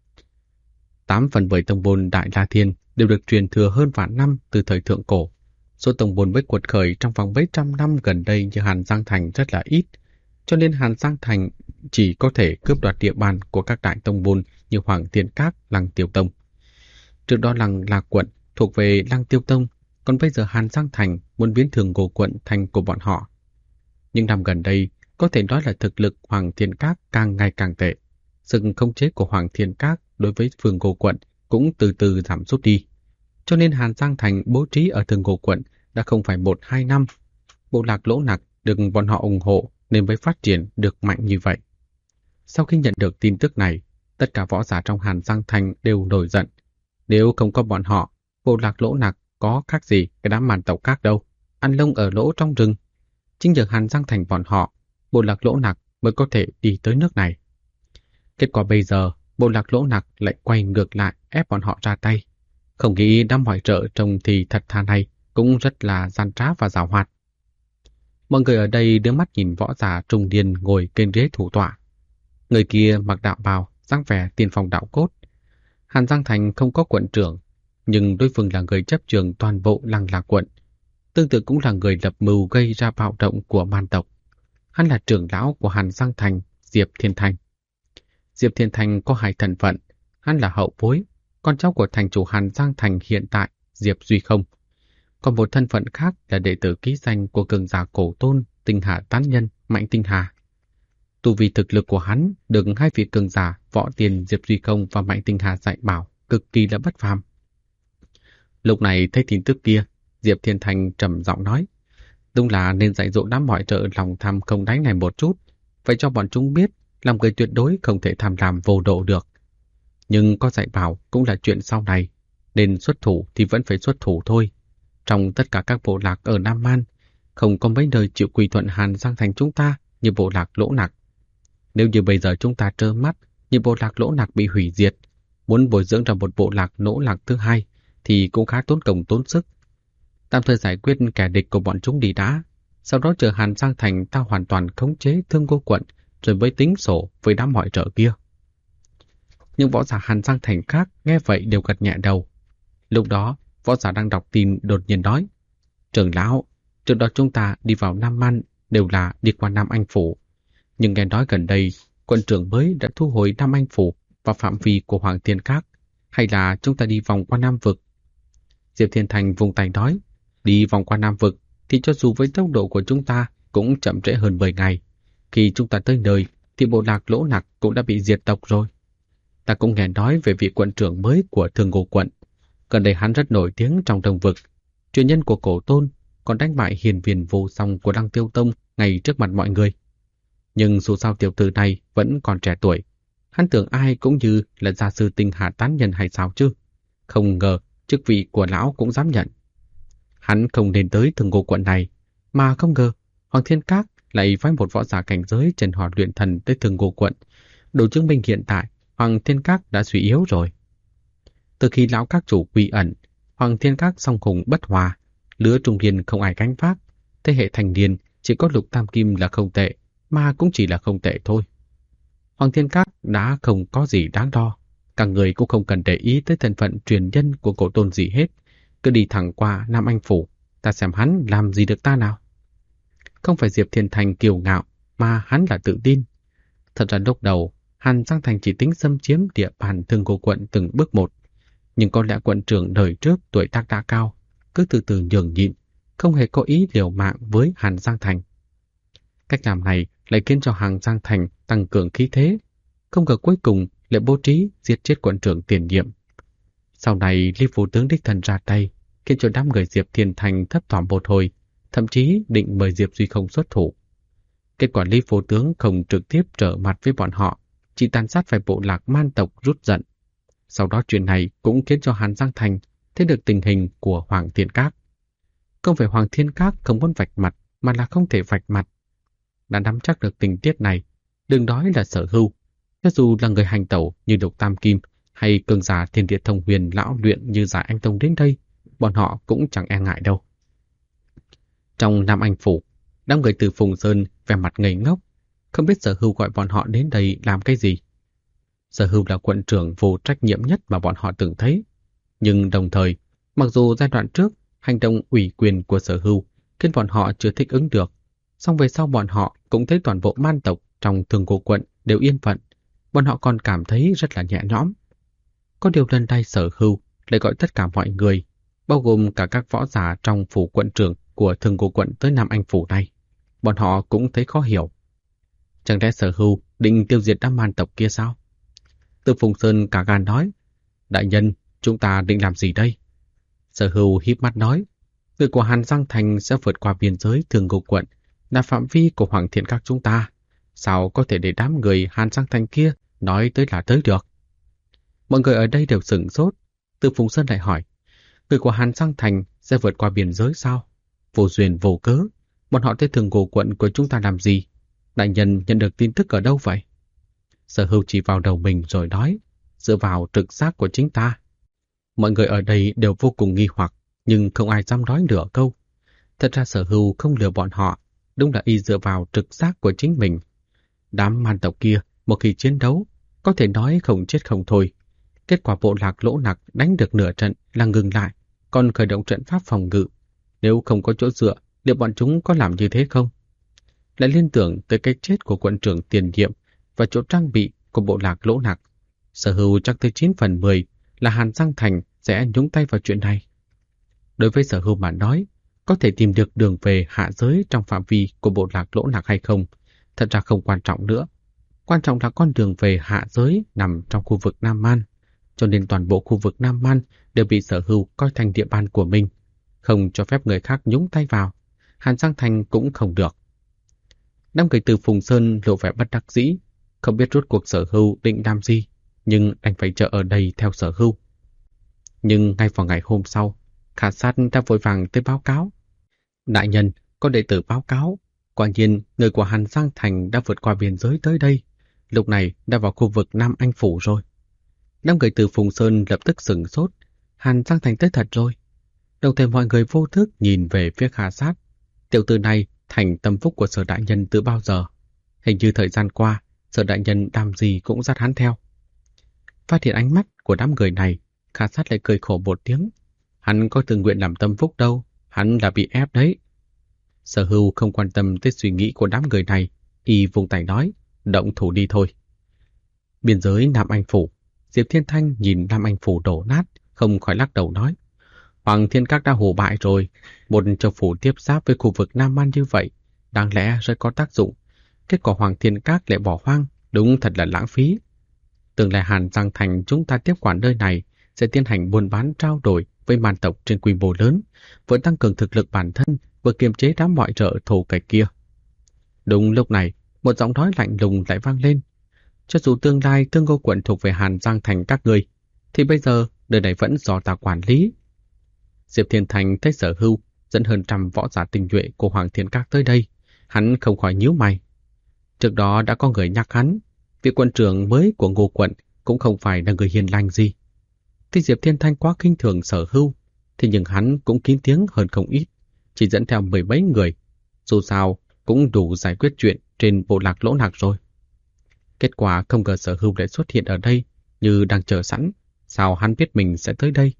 8/10 tông môn Đại La Thiên đều được truyền thừa hơn vạn năm từ thời thượng cổ. Số tông môn mới quật khởi trong vòng mấy trăm năm gần đây như Hàn Giang Thành rất là ít, cho nên Hàn Giang Thành chỉ có thể cướp đoạt địa bàn của các đại tông môn như Hoàng Thiên Các, Lăng Tiêu Tông. Trước đó Lăng La Quận thuộc về Lăng Tiêu Tông, còn bây giờ Hàn Giang Thành muốn biến Thường Ngô quận thành của bọn họ. Nhưng năm gần đây, có thể nói là thực lực Hoàng Thiên Các càng ngày càng tệ. Sự khống chế của Hoàng Thiên Các đối với Thường Ngô quận cũng từ từ giảm sút đi. Cho nên Hàn Giang Thành bố trí ở Thường Ngô quận đã không phải 1-2 năm. Bộ lạc Lỗ Nặc được bọn họ ủng hộ nên mới phát triển được mạnh như vậy. Sau khi nhận được tin tức này, tất cả võ giả trong Hàn Giang Thành đều nổi giận. Nếu không có bọn họ, bộ lạc Lỗ Nặc có khác gì cái đám man tộc khác đâu, ăn lông ở lỗ trong rừng. Chính nhờ Hàn Giang Thành bọn họ, bộ lạc Lỗ Nặc mới có thể đi tới nước này. Kết quả bây giờ, bộ lạc Lỗ Nặc lại quay ngược lại ép bọn họ ra tay. Không nghĩ đám mọi trợ trông thì thật thà này cũng rất là gian trá và giàu hoạt. Mọi người ở đây đưa mắt nhìn võ giả trung niên ngồi trên ghế thủ tọa. Người kia mặc đạo bào, dáng vẻ tiên phong đạo cốt. Hàn Giang Thành không có quận trưởng, nhưng đối phương là người chấp trường toàn bộ Lăng La quận. Tương tự cũng là người lập mưu gây ra bạo động của man tộc. Hắn là trưởng lão của Hàn Giang Thành, Diệp Thiên Thành. Diệp Thiên Thành có 2 thân phận. Hắn là hậu bối, con cháu của thành chủ Hàn Giang Thành hiện tại, Diệp Duy Không. Còn một thân phận khác là đệ tử ký danh của cường giả cổ tôn, Tinh Hà Tán Nhân, Mạnh Tinh Hà. Tu vi thực lực của hắn được 2 vị cường giả Võ Tiền Diệp Duy Không và Mạnh Tinh Hà dạy bảo cực kỳ là bất phàm. Lúc này thấy tin tức kia, Diệp Thiên Thành trầm giọng nói, đúng là nên dạy dỗ đám mọi trợ lòng tham không đáy này một chút, phải cho bọn chúng biết làm người tuyệt đối không thể tham lam vô độ được. Nhưng có dạy bảo cũng là chuyện sau này, nên xuất thủ thì vẫn phải xuất thủ thôi. Trong tất cả các bộ lạc ở Nam Man, không có mấy nơi chịu quy thuận Hàn Giang Thành chúng ta như bộ lạc Lỗ Nặc. Nếu như bây giờ chúng ta trơ mắt như bộ lạc Lỗ Nặc bị hủy diệt, muốn bồi dưỡng ra một bộ lạc Lỗ Nặc thứ hai thì cũng khá tốn công tốn sức. Tạm thời giải quyết kẻ địch của bọn chúng đi đã, sau đó chờ Hàn Giang Thành ta hoàn toàn khống chế Thương Ngô quận rồi mới tính sổ với đám mọi trợ kia. Nhưng võ giả Hàn Giang Thành khác nghe vậy đều gật nhẹ đầu. Lúc đó, võ giả đang đọc tin đột nhiên nói, trưởng lão, trước đó chúng ta đi vào Nam Man đều là đi qua Nam Anh Phủ. Nhưng nghe nói gần đây, quận trưởng mới đã thu hồi Nam Anh Phủ vào phạm vi của Hoàng Thiên Các, hay là chúng ta đi vòng qua Nam Vực? Diệp Thiên Thành vùng tay nói, đi vòng qua Nam Vực thì cho dù với tốc độ của chúng ta cũng chậm trễ hơn 10 ngày. Khi chúng ta tới nơi thì bộ lạc Lỗ Nặc cũng đã bị diệt tộc rồi. Ta cũng nghe nói về vị quận trưởng mới của Thường Ngô quận. Gần đây hắn rất nổi tiếng trong Đông Vực. Truyền nhân của cổ tôn còn đánh bại hiền viên vô song của Lăng Tiêu Tông ngay trước mặt mọi người. Nhưng dù sao tiểu tử này vẫn còn trẻ tuổi. Hắn tưởng ai cũng như là gia sư Tinh Hà Tán Nhân hay sao chứ. Không ngờ chức vị của lão cũng dám nhận. Hắn không nên tới Thường Ngô quận này, mà không ngờ Hoàng Thiên Các lại phái một võ giả cảnh giới Trần Hỏa luyện thần tới Thường Ngô quận, đủ chứng minh hiện tại Hoàng Thiên Các đã suy yếu rồi. Từ khi lão các chủ quy ẩn, Hoàng Thiên Các song hùng bất hòa, lứa trung niên không ai gánh vác, thế hệ thành niên chỉ có Lục Tam Kim là không tệ, mà cũng chỉ là không tệ thôi. Hoàng Thiên Các đã không có gì đáng đo, cả người cũng không cần để ý tới thân phận truyền nhân của cổ tôn gì hết, cứ đi thẳng qua Nam Anh Phủ, ta xem hắn làm gì được ta nào. Không phải Diệp Thiên Thành kiêu ngạo, mà hắn là tự tin. Thật ra lúc đầu, Hàn Giang Thành chỉ tính xâm chiếm địa bàn Thương Cô quận từng bước một, nhưng có lẽ quận trưởng đời trước tuổi tác đã cao, cứ từ từ nhường nhịn, không hề có ý liều mạng với Hàn Giang Thành. Cách làm này lại khiến cho Hàn Giang Thành tăng cường khí thế, không ngờ cuối cùng lại bố trí giết chết quận trưởng tiền nhiệm. Sau này Lý Phủ tướng đích thân ra tay, khiến cho đám người Diệp Thiên Thành thấp thỏm một hồi, thậm chí định mời Diệp Duy Không xuất thủ. Kết quả Lý Phủ tướng không trực tiếp trở mặt với bọn họ, chỉ tàn sát vài bộ lạc man tộc rút giận. Sau đó chuyện này cũng khiến cho Hàn Giang Thành thấy được tình hình của Hoàng Thiên Các. Không phải Hoàng Thiên Các không muốn vạch mặt, mà là không thể vạch mặt. Đã nắm chắc được tình tiết này, đừng nói là Sở Hưu, cho dù là người hành tẩu như Lục Tam Kim hay cường giả Thiên Địa Thông Huyền lão luyện như Giải Anh Tông đến đây, bọn họ cũng chẳng e ngại đâu. Trong Nam Anh Phủ, đám người từ Phùng Sơn vẻ mặt ngây ngốc, không biết Sở Hưu gọi bọn họ đến đây làm cái gì. Sở Hưu là quận trưởng vô trách nhiệm nhất mà bọn họ từng thấy, nhưng đồng thời, mặc dù giai đoạn trước hành động ủy quyền của Sở Hưu khiến bọn họ chưa thích ứng được, song về sau bọn họ cũng thấy toàn bộ man tộc trong Thương Cô quận đều yên phận, bọn họ còn cảm thấy rất là nhẹ nhõm. Có điều lần này Sở Hưu lại gọi tất cả mọi người, bao gồm cả các võ giả trong phủ quận trưởng của Thương Cô quận tới Nam Anh Phủ này. Bọn họ cũng thấy khó hiểu. Chẳng lẽ Sở Hưu định tiêu diệt đám man tộc kia sao? Từ Phùng Sơn cả gan nói, đại nhân, chúng ta định làm gì đây? Sở Hưu híp mắt nói, người của Hàn Giang Thành sẽ vượt qua biên giới Thương Cô quận, là phạm vi của Hoàng Thiên Các chúng ta. Sao có thể để đám người Hàn Giang Thành kia nói tới là tới được? Mọi người ở đây đều sửng sốt. Từ Phùng Sơn lại hỏi, người của Hàn Giang Thành sẽ vượt qua biên giới sao? Vô duyên vô cớ, bọn họ tới Thương Cô quận của chúng ta làm gì? Đại nhân nhận được tin tức ở đâu vậy? Sở Hưu chỉ vào đầu mình rồi nói, dựa vào trực giác của chính ta. Mọi người ở đây đều vô cùng nghi hoặc, nhưng không ai dám nói nửa câu. Thật ra Sở Hưu không lừa bọn họ, đúng là y dựa vào trực giác của chính mình. Đám man tộc kia, một khi chiến đấu, có thể nói không chết không thôi. Kết quả bộ lạc Lỗ Nặc đánh được nửa trận là ngừng lại, còn khởi động trận pháp phòng ngự. Nếu không có chỗ dựa, liệu bọn chúng có làm như thế không? Lại liên tưởng tới cái chết của quận trưởng tiền nhiệm và chỗ trang bị của bộ lạc Lỗ Nặc. Sở Hưu chắc tới 9 phần 10 là Hàn Giang Thành sẽ nhúng tay vào chuyện này. Đối với Sở Hưu mà nói, có thể tìm được đường về hạ giới trong phạm vi của bộ lạc Lỗ Nặc hay không, thật ra không quan trọng nữa. Quan trọng là con đường về hạ giới nằm trong khu vực Nam Man, cho nên toàn bộ khu vực Nam Man đều bị Sở Hưu coi thành địa bàn của mình, không cho phép người khác nhúng tay vào. Hàn Giang Thành cũng không được. Đám người từ Phùng Sơn lộ vẻ bất đắc dĩ, không biết rốt cuộc Sở Hưu định làm gì, nhưng đành phải chờ ở đây theo Sở Hưu. Nhưng ngay vào ngày hôm sau, Khả Sát đã vội vàng tới báo cáo. Đại nhân, có đệ tử báo cáo, quả nhiên người của Hàn Giang Thành đã vượt qua biên giới tới đây, lúc này đã vào khu vực Nam Anh Phủ rồi. Đám người từ Phùng Sơn lập tức sửng sốt, Hàn Giang Thành tới thật rồi. Đồng thời mọi người vô thức nhìn về phía Khả Sát. Tiểu tử này thành tâm phúc của Sở đại nhân từ bao giờ? Hình như thời gian qua, Sở đại nhân làm gì cũng dắt hắn theo. Phát hiện ánh mắt của đám người này, Khả Sát lại cười khổ một tiếng. Hắn có tự nguyện làm tâm phúc đâu, hắn là bị ép đấy. Sở Hưu không quan tâm tới suy nghĩ của đám người này, y vùng tay nói, động thủ đi thôi. Biên giới Nam Anh Phủ, Diệp Thiên Thanh nhìn Nam Anh Phủ đổ nát, không khỏi lắc đầu nói, Hoàng Thiên Các đã hổ bại rồi, một châu phủ tiếp giáp với khu vực Nam Man như vậy, đáng lẽ rất có tác dụng. Kết quả Hoàng Thiên Các lại bỏ hoang, đúng thật là lãng phí. Tương lai Hàn Giang Thành chúng ta tiếp quản nơi này sẽ tiến hành buôn bán trao đổi với man tộc trên quy mô lớn, vừa tăng cường thực lực bản thân, vừa kiềm chế đám mọi trợ thù kẻ kia. Đúng lúc này, một giọng nói lạnh lùng lại vang lên. Cho dù tương lai Thương Cô quận thuộc về Hàn Giang Thành các ngươi, thì bây giờ nơi này vẫn do ta quản lý. Diệp Thiên Thành thấy Sở Hưu dẫn hơn 100 võ giả tinh nhuệ của Hoàng Thiên Các tới đây, hắn không khỏi nhíu mày. Trước đó đã có người nhắc hắn, vị quận trưởng mới của Ngô quận cũng không phải là người hiền lành gì. Tuy Diệp Thiên Thanh quá khinh thường Sở Hưu, thì nhưng hắn cũng kín tiếng hơn không ít, chỉ dẫn theo 10 mấy người, dù sao cũng đủ giải quyết chuyện trên bộ lạc Lỗ Nạc rồi. Kết quả không ngờ Sở Hưu lại xuất hiện ở đây như đang chờ sẵn, sao hắn biết mình sẽ tới đây?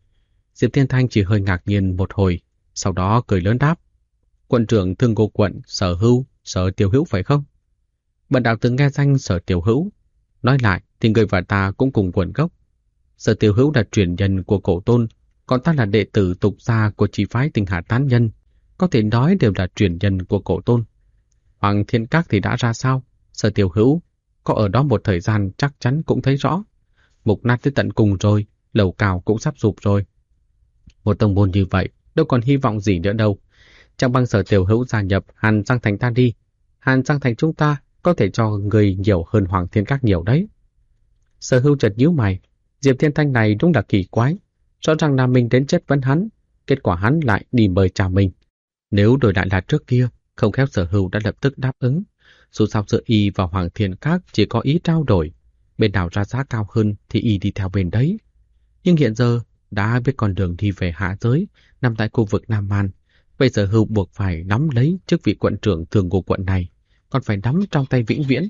Diệp Thiên Thanh chỉ hơi ngạc nhiên một hồi, sau đó cười lớn đáp: Quận trưởng Thương Ngô quận Sở Hưu, Sở Tiểu Hữu phải không? Bần đạo từng nghe danh Sở Tiểu Hữu, nói lại thì người và ta cũng cùng nguồn gốc. Sở Tiểu Hữu là truyền nhân của Cổ Tôn, còn ta là đệ tử tục gia của chi phái Tinh Hà Tán Nhân, có thể nói đều là truyền nhân của Cổ Tôn. Hoàng Thiên Các thì đã ra sao? Sở Tiểu Hữu có ở đó một thời gian chắc chắn cũng thấy rõ. Mục nát tới tận cùng rồi, lầu cao cũng sắp sụp rồi. Một tông môn như vậy đâu còn hy vọng gì nữa đâu. Chẳng bằng Sở Tiểu Hữu gia nhập Hàn Giang Thành ta đi. Hàn Giang Thành chúng ta có thể cho người nhiều hơn Hoàng Thiên Các nhiều đấy. Sở Hưu chợt nhíu mày, Diệp Thiên Thanh này đúng là kỳ quái. Rõ ràng là mình đến chất vấn hắn, kết quả hắn lại đi mời chào mình. Nếu đổi lại là trước kia, không khéo Sở Hưu đã lập tức đáp ứng. Dù sao giữa y và Hoàng Thiên Các chỉ có ý trao đổi, bên nào ra giá cao hơn thì y đi theo bên đấy. Nhưng hiện giờ đã biết con đường đi về hạ giới nằm tại khu vực Nam Man, bây giờ Hưu buộc phải nắm lấy chức vị quận trưởng Thường Ngô quận này, còn phải nắm trong tay vĩnh viễn.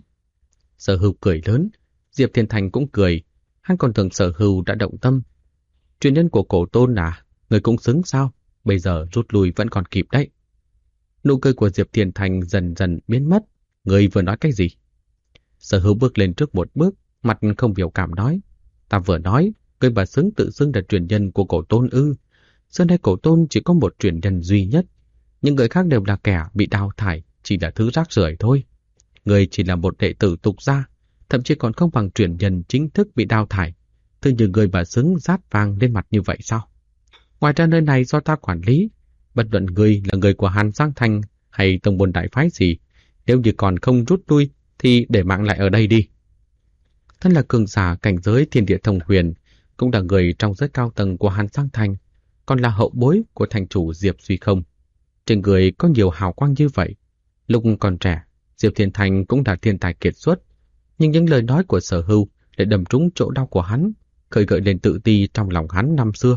Sở Hưu cười lớn, Diệp Thiên Thành cũng cười, hắn còn tưởng Sở Hưu đã động tâm. Truyền nhân của Cổ Tôn à, người cũng xứng sao? Bây giờ rút lui vẫn còn kịp đấy. Nụ cười của Diệp Thiên Thành dần dần biến mất. Người vừa nói cái gì? Sở Hưu bước lên trước một bước, mặt không biểu cảm nói: Ta vừa nói, người bà xứng tự xưng là truyền nhân của Cổ Tôn ư? Xưa nay Cổ Tôn chỉ có một truyền nhân duy nhất, những người khác đều là kẻ bị đào thải, chỉ là thứ rác rưởi thôi. Người chỉ là một đệ tử tục gia, thậm chí còn không bằng truyền nhân chính thức bị đào thải. Thế nhưng người bà xứng rát vàng lên mặt như vậy sao? Ngoài ra nơi này do ta quản lý, bất luận người là người của Hàn Giang Thành hay tông môn đại phái gì, nếu như còn không rút lui thì để mạng lại ở đây đi. Thân là cường giả cảnh giới thiên địa thông huyền, cũng là người trong giới cao tầng của Hàn Giang Thành, còn là hậu bối của thành chủ Diệp Duy Không. Trên người có nhiều hào quang như vậy. Lúc còn trẻ, Diệp Thiên Thành cũng là thiên tài kiệt xuất, nhưng những lời nói của Sở Hưu lại đâm trúng chỗ đau của hắn, khơi gợi lên tự ti trong lòng hắn năm xưa.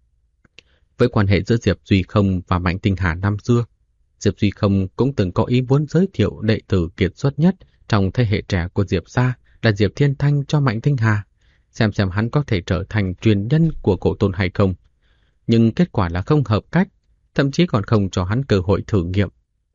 Với quan hệ giữa Diệp Duy Không và Mạnh Tinh Hà năm xưa, Diệp Duy Không cũng từng có ý muốn giới thiệu đệ tử kiệt xuất nhất trong thế hệ trẻ của Diệp gia là Diệp Thiên Thanh cho Mạnh Tinh Hà, xem hắn có thể trở thành truyền nhân của Cổ Tôn hay không. Nhưng kết quả là không hợp cách, thậm chí còn không cho hắn cơ hội thử nghiệm.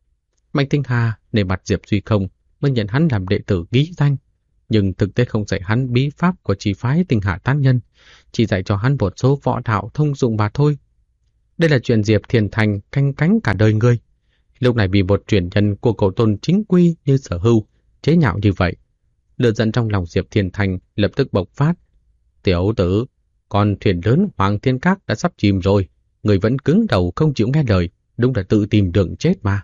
Mạnh Tinh Hà nể mặt Diệp Duy Không mới nhận hắn làm đệ tử ký danh, nhưng thực tế không dạy hắn bí pháp của chi phái Tinh Hà Tán Nhân, chỉ dạy cho hắn một số võ đạo thông dụng mà thôi. Đây là chuyện Diệp Thiên Thành canh cánh cả đời ngươi. Lúc này bị một truyền nhân của Cổ Tôn chính quy như Sở Hưu chế nhạo như vậy, lửa giận trong lòng Diệp Thiên Thành lập tức bộc phát. Tiểu tử, con thuyền lớn Hoàng Thiên Các đã sắp chìm rồi, người vẫn cứng đầu không chịu nghe lời, đúng là tự tìm đường chết mà.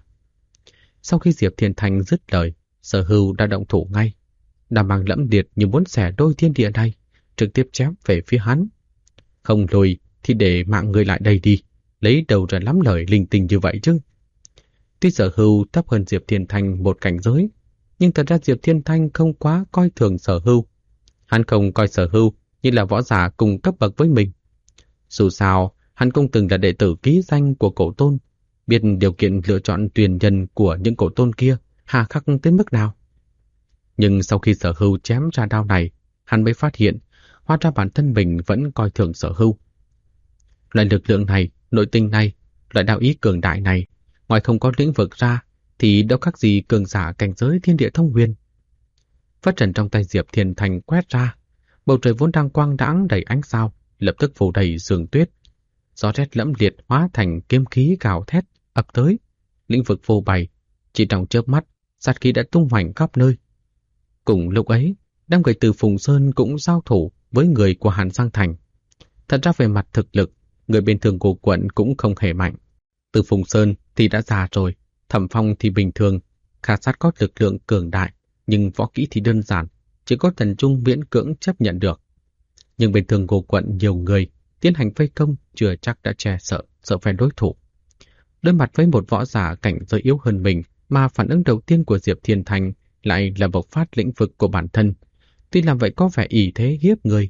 Sau khi Diệp Thiên Thành dứt lời, Sở Hưu đã động thủ ngay, đảm mang lẫm liệt như muốn xẻ đôi thiên địa này, trực tiếp chém về phía hắn. Không lùi thì để mạng người lại đây đi, lấy đầu ra lắm lời linh tinh như vậy chứ. Tuy Sở Hưu thấp hơn Diệp Thiên Thanh một cảnh giới, nhưng thật ra Diệp Thiên Thanh không quá coi thường Sở Hưu. Hắn không coi Sở Hưu như là võ giả cùng cấp bậc với mình. Dù sao, hắn cũng từng là đệ tử ký danh của Cổ Tôn, biết điều kiện lựa chọn truyền nhân của những Cổ Tôn kia hà khắc tới mức nào. Nhưng sau khi Sở Hưu chém ra đao này, hắn mới phát hiện, hóa ra bản thân mình vẫn coi thường Sở Hưu. Loại lực lượng này, nội tình này, loại đạo ý cường đại này, ngoài không có lĩnh vực ra, thì đâu khác gì cường giả cảnh giới thiên địa thông huyền. Phất trần trong tay Diệp Thiên Thành quét ra, bầu trời vốn đang quang đãng đầy ánh sao, lập tức phủ đầy sương tuyết. Gió rét lẫm liệt hóa thành kiếm khí gào thét ập tới, lĩnh vực vô bày, chỉ trong chớp mắt, sát khí đã tung hoành khắp nơi. Cùng lúc ấy, đám người từ Phùng Sơn cũng giao thủ với người của Hàn Giang Thành. Thật ra về mặt thực lực, người bên Thường Ngô quận cũng không hề mạnh. Từ Phùng Sơn thì đã già rồi, Thẩm Phong thì bình thường, Khả Sát có lực lượng cường đại, nhưng võ kỹ thì đơn giản, chỉ có Tần Trung miễn cưỡng chấp nhận được. Nhưng bên Thường Ngô quận nhiều người tiến hành vây công chưa chắc đã che sợ phải đối thủ. Đối mặt với một võ giả cảnh giới yếu hơn mình, mà phản ứng đầu tiên của Diệp Thiên Thành lại là bộc phát lĩnh vực của bản thân. Tuy làm vậy có vẻ ỷ thế hiếp người,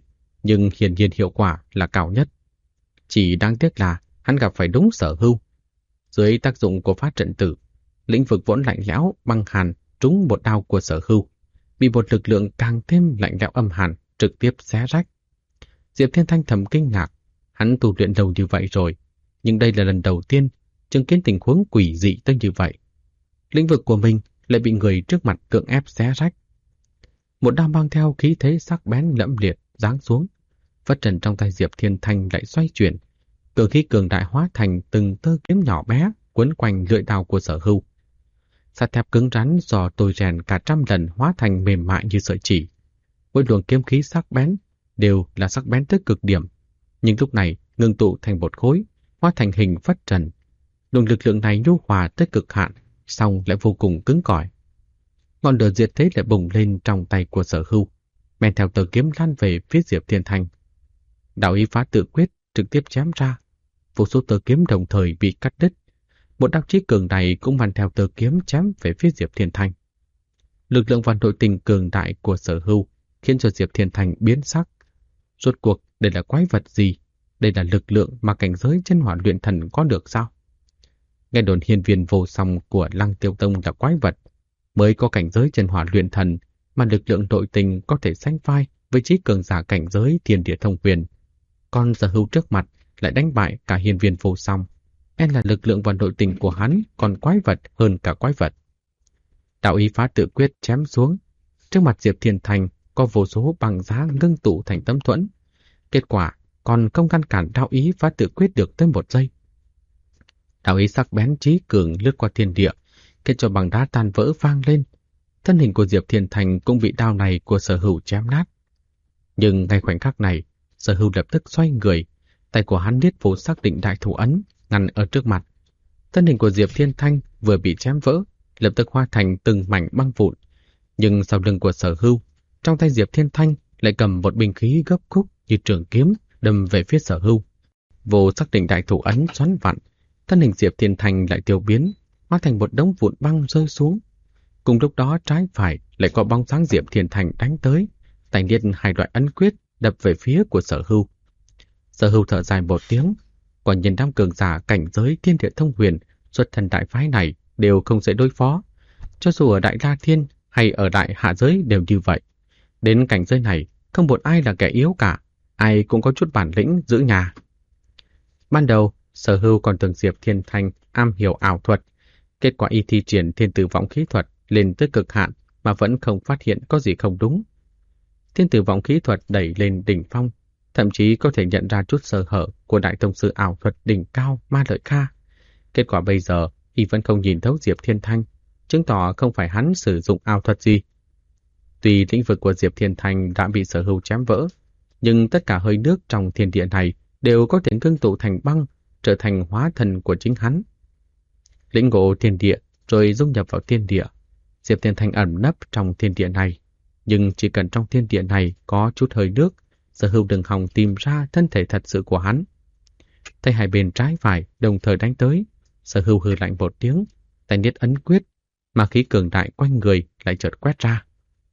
nhưng hiển nhiên hiệu quả là cao nhất. Chỉ đáng tiếc là hắn gặp phải đúng Sở Hưu. Dưới tác dụng của phá trận tử, lĩnh vực vốn lạnh lẽo băng hàn trúng một đao của Sở Hưu, bị một lực lượng càng thêm lạnh lẽo âm hàn trực tiếp xé rách. Diệp Thiên Thanh thầm kinh ngạc, hắn tu luyện lâu như vậy rồi, nhưng đây là lần đầu tiên chứng kiến tình huống quỷ dị tới như vậy. Lĩnh vực của mình lại bị người trước mặt cưỡng ép xé rách. Một đao mang theo khí thế sắc bén lẫm liệt giáng xuống, phất trần trong tay Diệp Thiên Thanh lại xoay chuyển, cường khí cường đại hóa thành từng tơ kiếm nhỏ bé quấn quanh lưỡi đao của Sở Hưu. Sắt thép cứng rắn do tôi rèn cả trăm lần hóa thành mềm mại như sợi chỉ. Mỗi luồng kiếm khí sắc bén đều là sắc bén tới cực điểm, nhưng lúc này ngưng tụ thành một khối, hóa thành hình phất trần. Luồng lực lượng này nhu hòa tới cực hạn, song lại vô cùng cứng cỏi. Ngọn lửa diệt thế lại bùng lên trong tay của Sở Hưu, men theo tờ kiếm lan về phía Diệp Thiên Thanh. Đạo ý phá tự quyết trực tiếp chém ra, vô số tờ kiếm đồng thời bị cắt đứt. Một đao chí cường này cũng mang theo tờ kiếm chém về phía Diệp Thiên Thanh. Lực lượng và nội tình cường đại của Sở Hưu khiến cho Diệp Thiên Thanh biến sắc. Rốt cuộc đây là quái vật gì? Đây là lực lượng mà cảnh giới chân hỏa luyện thần có được sao? Nghe đồn hiên viên vô song của Lăng Tiêu Tông là quái vật, mới có cảnh giới chân hỏa luyện thần mà lực lượng nội tình có thể sánh vai với trí cường giả cảnh giới thiên địa thông huyền. Còn Sở Hưu trước mặt lại đánh bại cả hiên viên vô song, e là lực lượng và nội tình của hắn còn quái vật hơn cả quái vật. Đạo ý phá tự quyết chém xuống, trước mặt Diệp Thiên Thanh có vô số băng giá ngưng tụ thành tấm thuẫn. Kết quả còn không ngăn cản đạo ý phá tự quyết được tới một giây. Đạo ý sắc bén trí cường lướt qua thiên địa, khiến cho băng đá tan vỡ vang lên. Thân hình của Diệp Thiên Thanh cũng bị đao này của Sở Hưu chém nát. Nhưng ngay khoảnh khắc này, Sở Hưu lập tức xoay người, tay của hắn niết vô xác định đại thủ ấn ngăn ở trước mặt. Thân hình của Diệp Thiên Thanh vừa bị chém vỡ, lập tức hóa thành từng mảnh băng vụn. Nhưng sau lưng của Sở Hưu, trong tay Diệp Thiên Thanh lại cầm một binh khí gấp khúc như trường kiếm đâm về phía Sở Hưu. Vô xác định đại thủ ấn xoắn vặn, thân hình Diệp Thiên Thanh lại tiêu biến, hóa thành một đống vụn băng rơi xuống. Cùng lúc đó trái phải lại có bóng sáng Diệp Thiên Thanh đánh tới, tay niết hai loại ấn quyết đập về phía của Sở Hưu. Sở Hưu thở dài một tiếng, quả nhiên đám cường giả cảnh giới thiên địa thông huyền xuất thân đại phái này đều không dễ đối phó, cho dù ở Đại La Thiên hay ở Đại Hạ giới đều như vậy. Đến cảnh giới này không một ai là kẻ yếu cả, ai cũng có chút bản lĩnh giữ nhà. Ban đầu Sở Hưu còn tưởng Diệp Thiên Thanh am hiểu ảo thuật, kết quả y thi triển thiên tử vọng khí thuật lên tới cực hạn mà vẫn không phát hiện có gì không đúng. Thiên tử vọng khí thuật đẩy lên đỉnh phong, thậm chí có thể nhận ra chút sơ hở của đại tông sư ảo thuật đỉnh cao Ma Lợi Kha. Kết quả bây giờ y vẫn không nhìn thấu Diệp Thiên Thanh, chứng tỏ không phải hắn sử dụng ảo thuật gì. Tuy lĩnh vực của Diệp Thiên Thanh đã bị Sở Hưu chém vỡ, nhưng tất cả hơi nước trong thiên địa này đều có thể ngưng tụ thành băng, trở thành hóa thân của chính hắn. Lĩnh ngộ thiên địa rồi dung nhập vào thiên địa, Diệp Thiên Thanh ẩn nấp trong thiên địa này, nhưng chỉ cần trong thiên địa này có chút hơi nước, Sở Hưu đừng hòng tìm ra thân thể thật sự của hắn. Thấy hai bên trái phải đồng thời đánh tới, Sở Hưu hừ lạnh một tiếng, tay niết ấn quyết, mà khí cường đại quanh người lại chợt quét ra.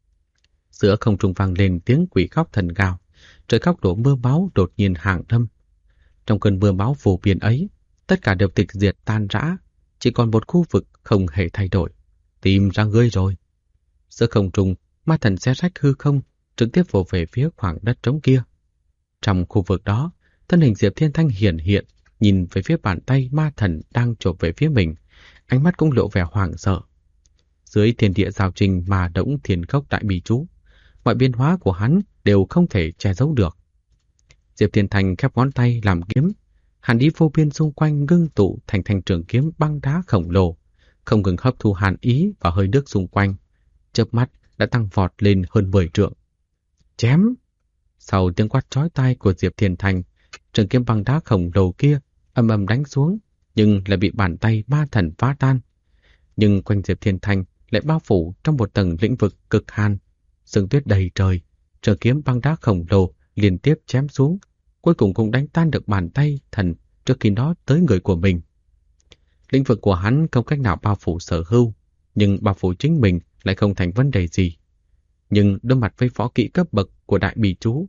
Giữa không trung vang lên tiếng quỷ khóc thần gào, trời khóc đổ mưa máu đột nhiên hàng lâm. Trong cơn mưa máu phổ biến ấy, tất cả đều tịch diệt tan rã, chỉ còn một khu vực không hề thay đổi. Tìm ra ngươi rồi. Giữa không trung, ma thần xé rách hư không, trực tiếp vồ về phía khoảng đất trống kia. Trong khu vực đó, thân hình Diệp Thiên Thanh hiển hiện, nhìn về phía bàn tay ma thần đang chộp về phía mình, ánh mắt cũng lộ vẻ hoảng sợ. Dưới thiên địa giao trình mà đống thiền khốc đại bì chú, mọi biến hóa của hắn đều không thể che giấu được. Diệp Thiên Thanh khép ngón tay làm kiếm, hàn ý vô biên xung quanh ngưng tụ thành thanh trường kiếm băng đá khổng lồ, không ngừng hấp thu hàn ý và hơi nước xung quanh, chớp mắt đã tăng vọt lên hơn 10 trượng. Chém! Sau tiếng quát chói tai của Diệp Thiên Thanh, trường kiếm băng đá khổng lồ kia ầm ầm đánh xuống, nhưng lại bị bàn tay ma thần phá tan. Nhưng quanh Diệp Thiên Thanh lại bao phủ trong một tầng lĩnh vực cực hàn, sương tuyết đầy trời. Trường kiếm băng đá khổng lồ liên tiếp chém xuống, cuối cùng cũng đánh tan được bàn tay thần trước khi nó tới người của mình. Lĩnh vực của hắn không cách nào bao phủ Sở Hưu, nhưng bao phủ chính mình lại không thành vấn đề gì. Nhưng đối mặt với võ kỹ cấp bậc của đại bì chú,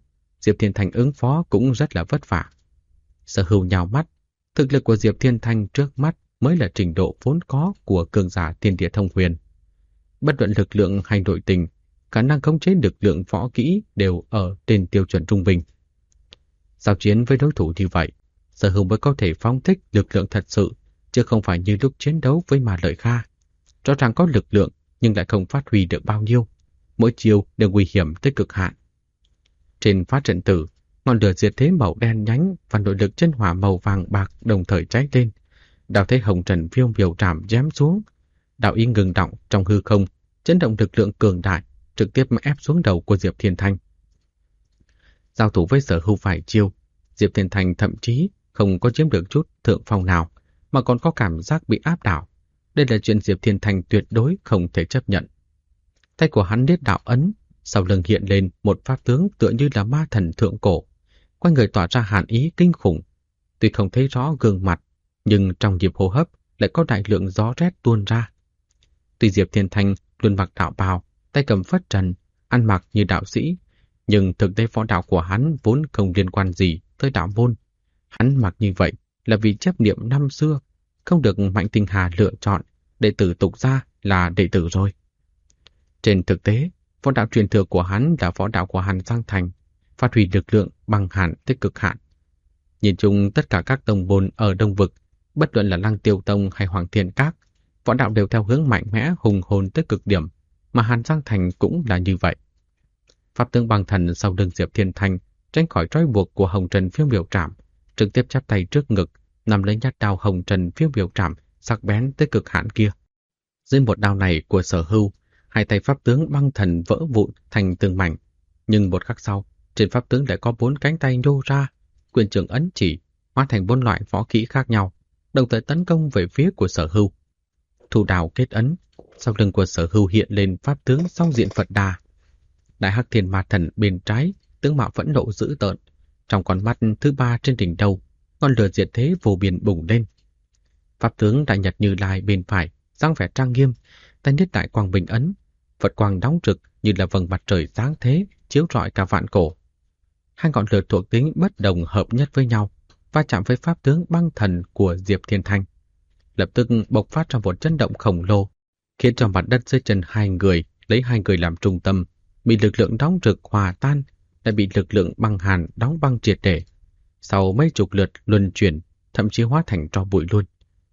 Diệp Thiên Thanh ứng phó cũng rất là vất vả. Sở Hưu nhào mắt, thực lực của Diệp Thiên Thanh trước mắt mới là trình độ vốn có của cường giả thiên địa thông huyền. Bất luận lực lượng hay nội tình, khả năng khống chế lực lượng võ kỹ đều ở trên tiêu chuẩn trung bình. Giao chiến với đối thủ như vậy, Sở Hưu mới có thể phóng thích lực lượng thật sự, chứ không phải như lúc chiến đấu với Ma Lợi Kha. Rõ ràng có lực lượng nhưng lại không phát huy được bao nhiêu, mỗi chiều đều nguy hiểm tới cực hạn. Trên phá trận tử, ngọn lửa diệt thế màu đen nhánh và nội lực chân hỏa màu vàng bạc đồng thời cháy lên. Đạo thế hồng trần phiêu miểu trảm chém xuống, đạo ý ngừng động trong hư không, chấn động lực lượng cường đại, trực tiếp ép xuống đầu của Diệp Thiên Thanh. Giao thủ với Sở Hưu phải chiêu, Diệp Thiên Thanh thậm chí không có chiếm được chút thượng phong nào, mà còn có cảm giác bị áp đảo. Đây là chuyện Diệp Thiên Thanh tuyệt đối không thể chấp nhận. Tay của hắn niết đạo ấn, sau lưng hiện lên một pháp tướng tựa như là ma thần thượng cổ, quanh người tỏa ra hàn ý kinh khủng. Tuy không thấy rõ gương mặt, nhưng trong nhịp hô hấp lại có đại lượng gió rét tuôn ra. Tuy Diệp Thiên Thanh luôn mặc đạo bào, tay cầm phất trần, ăn mặc như đạo sĩ, nhưng thực tế võ đạo của hắn vốn không liên quan gì tới đạo môn. Hắn mặc như vậy là vì chấp niệm năm xưa, không được Mạnh Tinh Hà lựa chọn, đệ tử tục gia là đệ tử rồi. Trên thực tế, võ đạo truyền thừa của hắn là võ đạo của Hàn Giang Thành, phát huy lực lượng bằng hạn tới cực hạn. Nhìn chung tất cả các tông môn ở Đông Vực, bất luận là Lăng Tiêu Tông hay Hoàng Thiên Các, võ đạo đều theo hướng mạnh mẽ hùng hồn tới cực điểm, mà Hàn Giang Thành cũng là như vậy. Pháp tướng băng thần sau lưng Diệp Thiên Thanh tránh khỏi trói buộc của hồng trần phiêu miểu trảm, trực tiếp chắp tay trước ngực, nằm lấy nhát đao hồng trần phiêu miểu trảm sắc bén tới cực hạn kia. Dưới một đao này của Sở Hưu, hai tay pháp tướng băng thần vỡ vụn thành từng mảnh, nhưng một khắc sau, trên pháp tướng lại có 4 cánh tay nhô ra, quyền trường ấn chỉ, hóa thành 4 loại võ kỹ khác nhau, đồng thời tấn công về phía của Sở Hưu. Thủ đào kết ấn, sau lưng của Sở Hưu hiện lên pháp tướng song diện Phật Đà. Đại Hắc Thiên Ma Thần bên trái, tướng mạo phẫn nộ dữ tợn, trong con mắt thứ 3 trên đỉnh đầu, ngọn lửa diệt thế vô biên bùng lên. Pháp tướng Đại Nhật Như Lai bên phải, dáng vẻ trang nghiêm, tay niết đại quang bình ấn, Phật quang đóng rực như là vầng mặt trời sáng thế, chiếu rọi cả vạn cổ. Hai ngọn lửa thuộc tính bất đồng hợp nhất với nhau, va chạm với pháp tướng băng thần của Diệp Thiên Thanh, lập tức bộc phát ra một chấn động khổng lồ, khiến cho mặt đất dưới chân hai người, lấy hai người làm trung tâm, bị lực lượng đóng rực hòa tan, lại bị lực lượng băng hàn đóng băng triệt để. Sau mấy chục lượt luân chuyển, thậm chí hóa thành tro bụi luôn.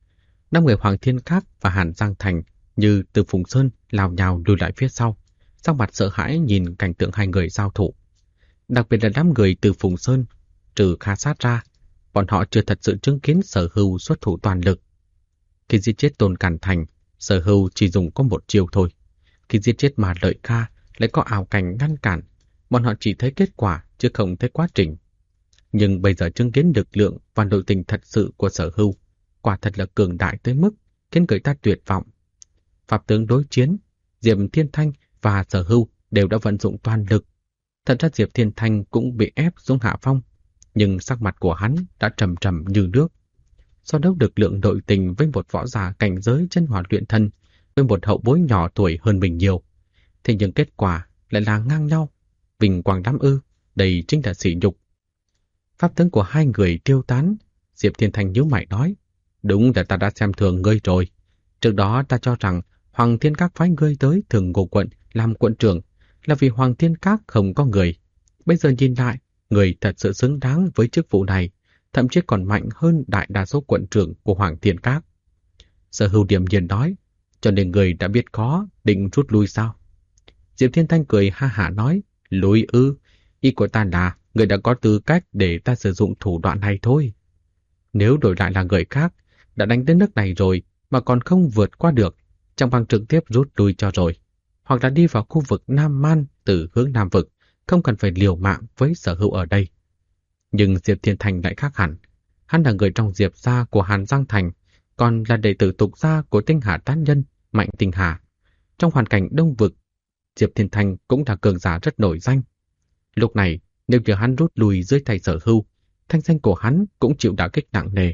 5 người Hoàng Thiên Các và Hàn Giang Thành như từ Phùng Sơn lao nhào lùi lại phía sau, sắc mặt sợ hãi nhìn cảnh tượng hai người giao thủ. Đặc biệt là 5 người từ Phùng Sơn, trừ Kha Sát ra, bọn họ chưa thật sự chứng kiến Sở Hưu xuất thủ toàn lực. Khi giết chết Tôn Càn Thành, Sở Hưu chỉ dùng có một chiêu thôi. Khi giết chết Ma Lợi Kha, lại có ảo cảnh ngăn cản, bọn họ chỉ thấy kết quả chứ không thấy quá trình. Nhưng bây giờ chứng kiến lực lượng và nội tình thật sự của Sở Hưu, quả thật là cường đại tới mức khiến người ta tuyệt vọng. Pháp tướng đối chiến, Diệp Thiên Thanh và Sở Hưu đều đã vận dụng toàn lực. Thật ra Diệp Thiên Thanh cũng bị ép xuống hạ phong, nhưng sắc mặt của hắn đã trầm trầm như nước. So đấu lực lượng nội tình với một võ giả cảnh giới chân hỏa luyện thân, với một hậu bối nhỏ tuổi hơn mình nhiều, thế nhưng kết quả lại là ngang nhau. Vinh quang đám ư, đây chính là sỉ nhục. Pháp tướng của hai người tiêu tán, Diệp Thiên Thanh nhíu mày nói, đúng là ta đã xem thường ngươi rồi. Trước đó ta cho rằng Hoàng Thiên Các phái ngươi tới Thường Ngô quận làm quận trưởng là vì Hoàng Thiên Các không có người. Bây giờ nhìn lại, người thật sự xứng đáng với chức vụ này, thậm chí còn mạnh hơn đại đa số quận trưởng của Hoàng Thiên Các. Sở Hưu điềm nhiên nói, cho nên người đã biết khó, định rút lui sao? Diệp Thiên Thanh cười ha hả nói, lui ư, ý của ta là người đã có tư cách để ta sử dụng thủ đoạn này thôi. Nếu đổi lại là người khác, đã đánh đến nước này rồi mà còn không vượt qua được, chẳng bằng trực tiếp rút lui cho rồi. Hoặc là đi vào khu vực Nam Man từ hướng Nam Vực, không cần phải liều mạng với Sở Hưu ở đây. Nhưng Diệp Thiên Thanh lại khác hẳn. Hắn là người trong Diệp gia của Hàn Giang Thành, còn là đệ tử tục gia của Tinh Hà Tán Nhân, Mạnh Tinh Hà. Trong hoàn cảnh Đông Vực, Diệp Thiên Thanh cũng là cường giả rất nổi danh. Lúc này, nếu như hắn rút lui dưới tay Sở Hưu, thanh danh của hắn cũng chịu đả kích nặng nề.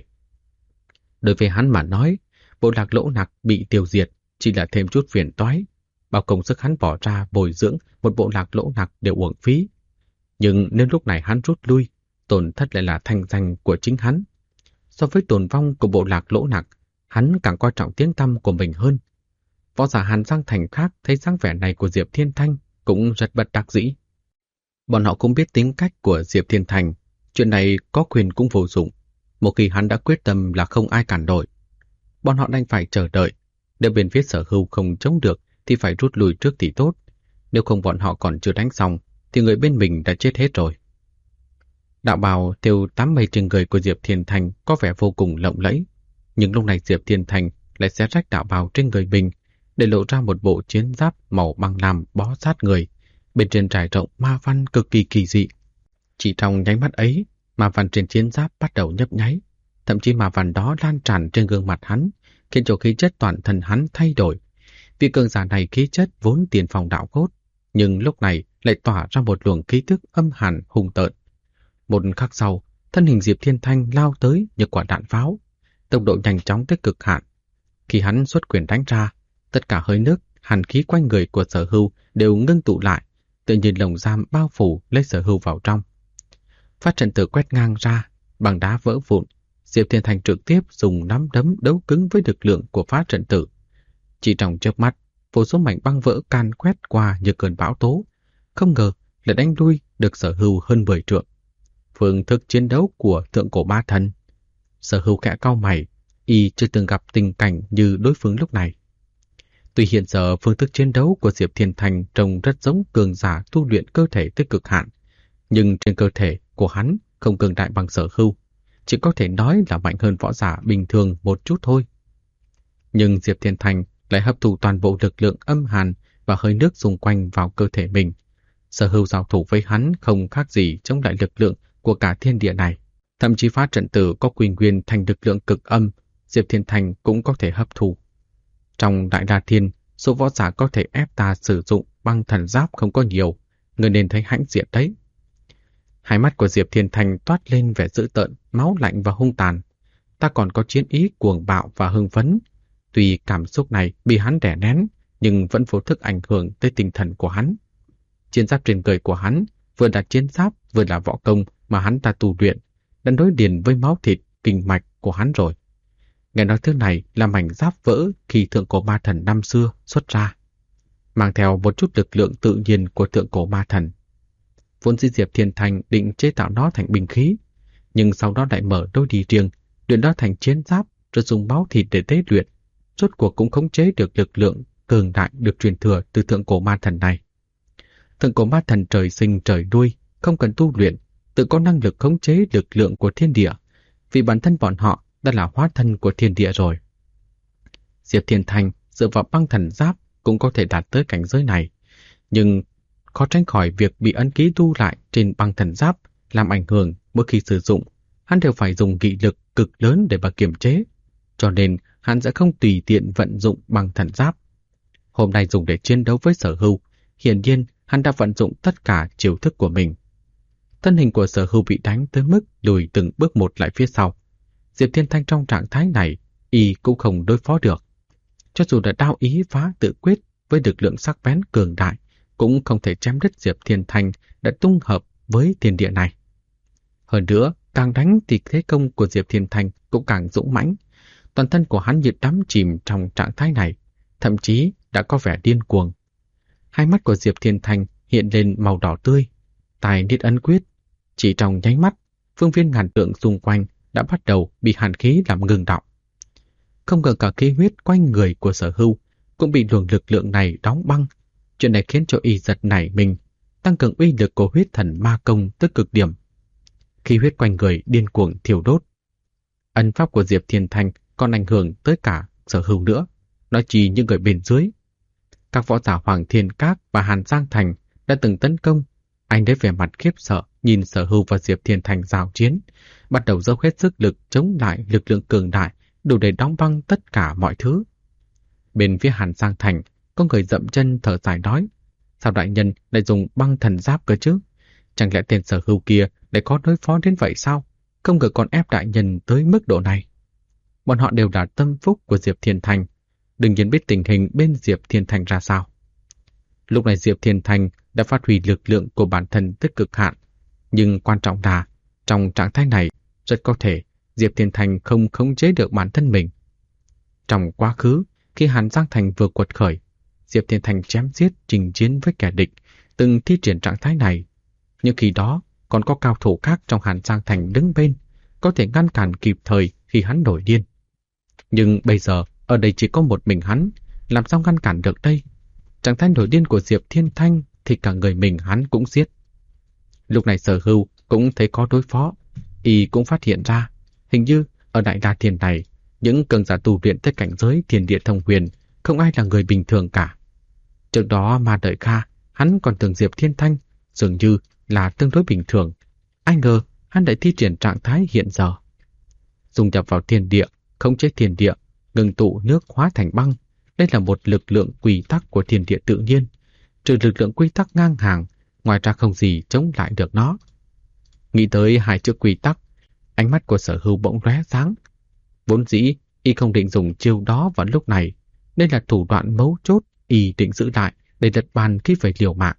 Đối với hắn mà nói, bộ lạc Lỗ Nặc bị tiêu diệt chỉ là thêm chút phiền toái. Bao công sức hắn bỏ ra bồi dưỡng một bộ lạc Lỗ Nặc đều uổng phí. Nhưng nếu lúc này hắn rút lui, tổn thất lại là thanh danh của chính hắn. So với tổn vong của bộ lạc Lỗ Nặc, hắn càng coi trọng tiếng tăm của mình hơn. Võ giả Hàn Giang Thành khác thấy dáng vẻ này của Diệp Thiên Thanh cũng rất bất đắc dĩ. Bọn họ cũng biết tính cách của Diệp Thiên Thanh, chuyện này có quyền cũng vô dụng. Một khi hắn đã quyết tâm là không ai cản nổi. Bọn họ đành phải chờ đợi. Nếu bên phía Sở Hưu không chống được thì phải rút lui trước thì tốt. Nếu không bọn họ còn chưa đánh xong thì người bên mình đã chết hết rồi. Đạo bào thêu 8 mây trên người của Diệp Thiên Thanh có vẻ vô cùng lộng lẫy. Nhưng lúc này Diệp Thiên Thanh lại xé rách đạo bào trên người mình để lộ ra một bộ chiến giáp màu băng lam bó sát người. Bên trên trải rộng ma văn cực kỳ kỳ dị. Chỉ trong nháy mắt ấy, ma văn trên chiến giáp bắt đầu nhấp nháy. Thậm chí ma văn đó lan tràn trên gương mặt hắn, khiến cho khí chất toàn thân hắn thay đổi. Vị cường giả này khí chất vốn tiền phòng đạo cốt, nhưng lúc này lại tỏa ra một luồng khí tức âm hàn hung tợn. Một khắc sau, thân hình Diệp Thiên Thanh lao tới như quả đạn pháo, tốc độ nhanh chóng tới cực hạn. Khi hắn xuất quyền đánh ra, tất cả hơi nước, hàn khí quanh người của Sở Hưu đều ngưng tụ lại, tự nhiên lồng giam bao phủ lấy Sở Hưu vào trong. Phát trận tử quét ngang ra, bằng đá vỡ vụn. Diệp Thiên Thanh trực tiếp dùng nắm đấm đấu cứng với lực lượng của phá trận tử. Chỉ trong chớp mắt, vô số mảnh băng vỡ can quét qua như cơn bão tố. Không ngờ là đánh lui được Sở Hưu hơn 10 trượng. Phương thức chiến đấu của thượng cổ ma thần. Sở Hưu khẽ cau mày, y chưa từng gặp tình cảnh như đối phương lúc này. Tuy hiện giờ phương thức chiến đấu của Diệp Thiên Thanh trông rất giống cường giả tu luyện cơ thể tới cực hạn, nhưng trên cơ thể của hắn không cường đại bằng Sở Hưu, chỉ có thể nói là mạnh hơn võ giả bình thường một chút thôi. Nhưng Diệp Thiên Thanh lại hấp thụ toàn bộ lực lượng âm hàn và hơi nước xung quanh vào cơ thể mình. Sở Hưu giao thủ với hắn không khác gì chống lại lực lượng của cả thiên địa này. Thậm chí phá trận tử có quy nguyên thành lực lượng cực âm, Diệp Thiên Thanh cũng có thể hấp thụ. Trong Đại Đa Thiên, số võ giả có thể ép ta sử dụng băng thần giáp không có nhiều, người nên thấy hãnh diện đấy. Hai mắt của Diệp Thiên Thanh toát lên vẻ dữ tợn, máu lạnh và hung tàn. Ta còn có chiến ý cuồng bạo và hưng phấn. Tuy cảm xúc này bị hắn đè nén, nhưng vẫn vô thức ảnh hưởng tới tinh thần của hắn. Chiến giáp trên người của hắn vừa là chiến giáp vừa là võ công mà hắn ta tu luyện, đã đối liền với máu thịt, kinh mạch của hắn rồi. Nghe nói thứ này là mảnh giáp vỡ khi thượng cổ ma thần năm xưa xuất ra, mang theo một chút lực lượng tự nhiên của thượng cổ ma thần. Vốn dĩ Diệp Thiên Thanh định chế tạo nó thành binh khí, nhưng sau đó lại mở đôi đi riêng, luyện nó thành chiến giáp rồi dùng máu thịt để tế luyện. Rốt cuộc cũng khống chế được lực lượng cường đại được truyền thừa từ thượng cổ ma thần này. Thượng cổ ma thần trời sinh trời nuôi, không cần tu luyện, tự có năng lực khống chế lực lượng của thiên địa, vì bản thân bọn họ đã là hóa thân của thiên địa rồi. Diệp Thiên Thanh dựa vào băng thần giáp cũng có thể đạt tới cảnh giới này, nhưng khó tránh khỏi việc bị ấn ký tu lại trên băng thần giáp làm ảnh hưởng. Mỗi khi sử dụng, hắn đều phải dùng nghị lực cực lớn để mà kiềm chế, cho nên hắn sẽ không tùy tiện vận dụng băng thần giáp. Hôm nay dùng để chiến đấu với Sở Hưu, hiển nhiên hắn đã vận dụng tất cả chiêu thức của mình. Thân hình của Sở Hưu bị đánh tới mức lùi từng bước một lại phía sau. Diệp Thiên Thanh trong trạng thái này, y cũng không đối phó được. Cho dù là đao ý phá tự quyết với lực lượng sắc bén cường đại, cũng không thể chém đứt Diệp Thiên Thanh đã tung hợp với thiên địa này. Hơn nữa, càng đánh thì thế công của Diệp Thiên Thanh cũng càng dũng mãnh. Toàn thân của hắn như đắm chìm trong trạng thái này, thậm chí đã có vẻ điên cuồng. Hai mắt của Diệp Thiên Thanh hiện lên màu đỏ tươi, tài niết ấn quyết. Chỉ trong nháy mắt, phương viên ngàn trượng xung quanh đã bắt đầu bị hàn khí làm ngừng đọng. Không ngờ cả khí huyết quanh người của Sở Hưu cũng bị luồng lực lượng này đóng băng. Chuyện này khiến cho y giật nảy mình, tăng cường uy lực của huyết thần ma công tới cực điểm. Khí huyết quanh người điên cuồng thiêu đốt. Ân pháp của Diệp Thiên Thanh còn ảnh hưởng tới cả Sở Hưu nữa, nói chi những người bên dưới. Các võ giả Hoàng Thiên Các và Hàn Giang Thành đã từng tấn công. Anh đấy vẻ mặt khiếp sợ nhìn Sở Hưu và Diệp Thiên Thanh giao chiến, bắt đầu dốc hết sức lực chống lại lực lượng cường đại đủ để đóng băng tất cả mọi thứ. Bên phía Hàn Giang Thành, có người dậm chân thở dài nói: sao đại nhân lại dùng băng thần giáp cơ chứ? Chẳng lẽ tên Sở Hưu kia lại có đối phó đến vậy sao? Không ngờ còn ép đại nhân tới mức độ này. Bọn họ đều là tâm phúc của Diệp Thiên Thanh, đương nhiên biết tình hình bên Diệp Thiên Thanh ra sao. Lúc này Diệp Thiên Thanh đã phát huy lực lượng của bản thân tới cực hạn, Nhưng quan trọng là, trong trạng thái này, rất có thể Diệp Thiên Thành không khống chế được bản thân mình. Trong quá khứ, khi Hàn Giang Thành vừa quật khởi, Diệp Thiên Thành chém giết trình chiến với kẻ địch, từng thi triển trạng thái này. Nhưng khi đó, còn có cao thủ khác trong Hàn Giang Thành đứng bên, có thể ngăn cản kịp thời khi hắn nổi điên. Nhưng bây giờ, ở đây chỉ có một mình hắn, làm sao ngăn cản được đây? Trạng thái nổi điên của Diệp Thiên Thanh thì cả người mình hắn cũng giết. Lúc này Sở Hưu cũng thấy có đối phó, y cũng phát hiện ra, hình như ở Đại La Thiên này, những cường giả tu luyện tới cảnh giới thiên địa thông huyền, không ai là người bình thường cả. Trước đó mà đợi Kha, hắn còn tưởng Diệp Thiên Thanh dường như là tương đối bình thường. Ai ngờ hắn lại thi triển trạng thái hiện giờ. Dung nhập vào thiên địa, khống chế thiên địa, ngừng tụ nước hóa thành băng. Đây là một lực lượng quy tắc của thiên địa tự nhiên. Trừ lực lượng quy tắc ngang hàng, ngoài ra không gì chống lại được nó. Nghĩ tới hai chữ quy tắc, ánh mắt của Sở Hưu bỗng lóe sáng. Vốn dĩ, y không định dùng chiêu đó vào lúc này. Đây là thủ đoạn mấu chốt y định giữ lại để lật bàn khi phải liều mạng.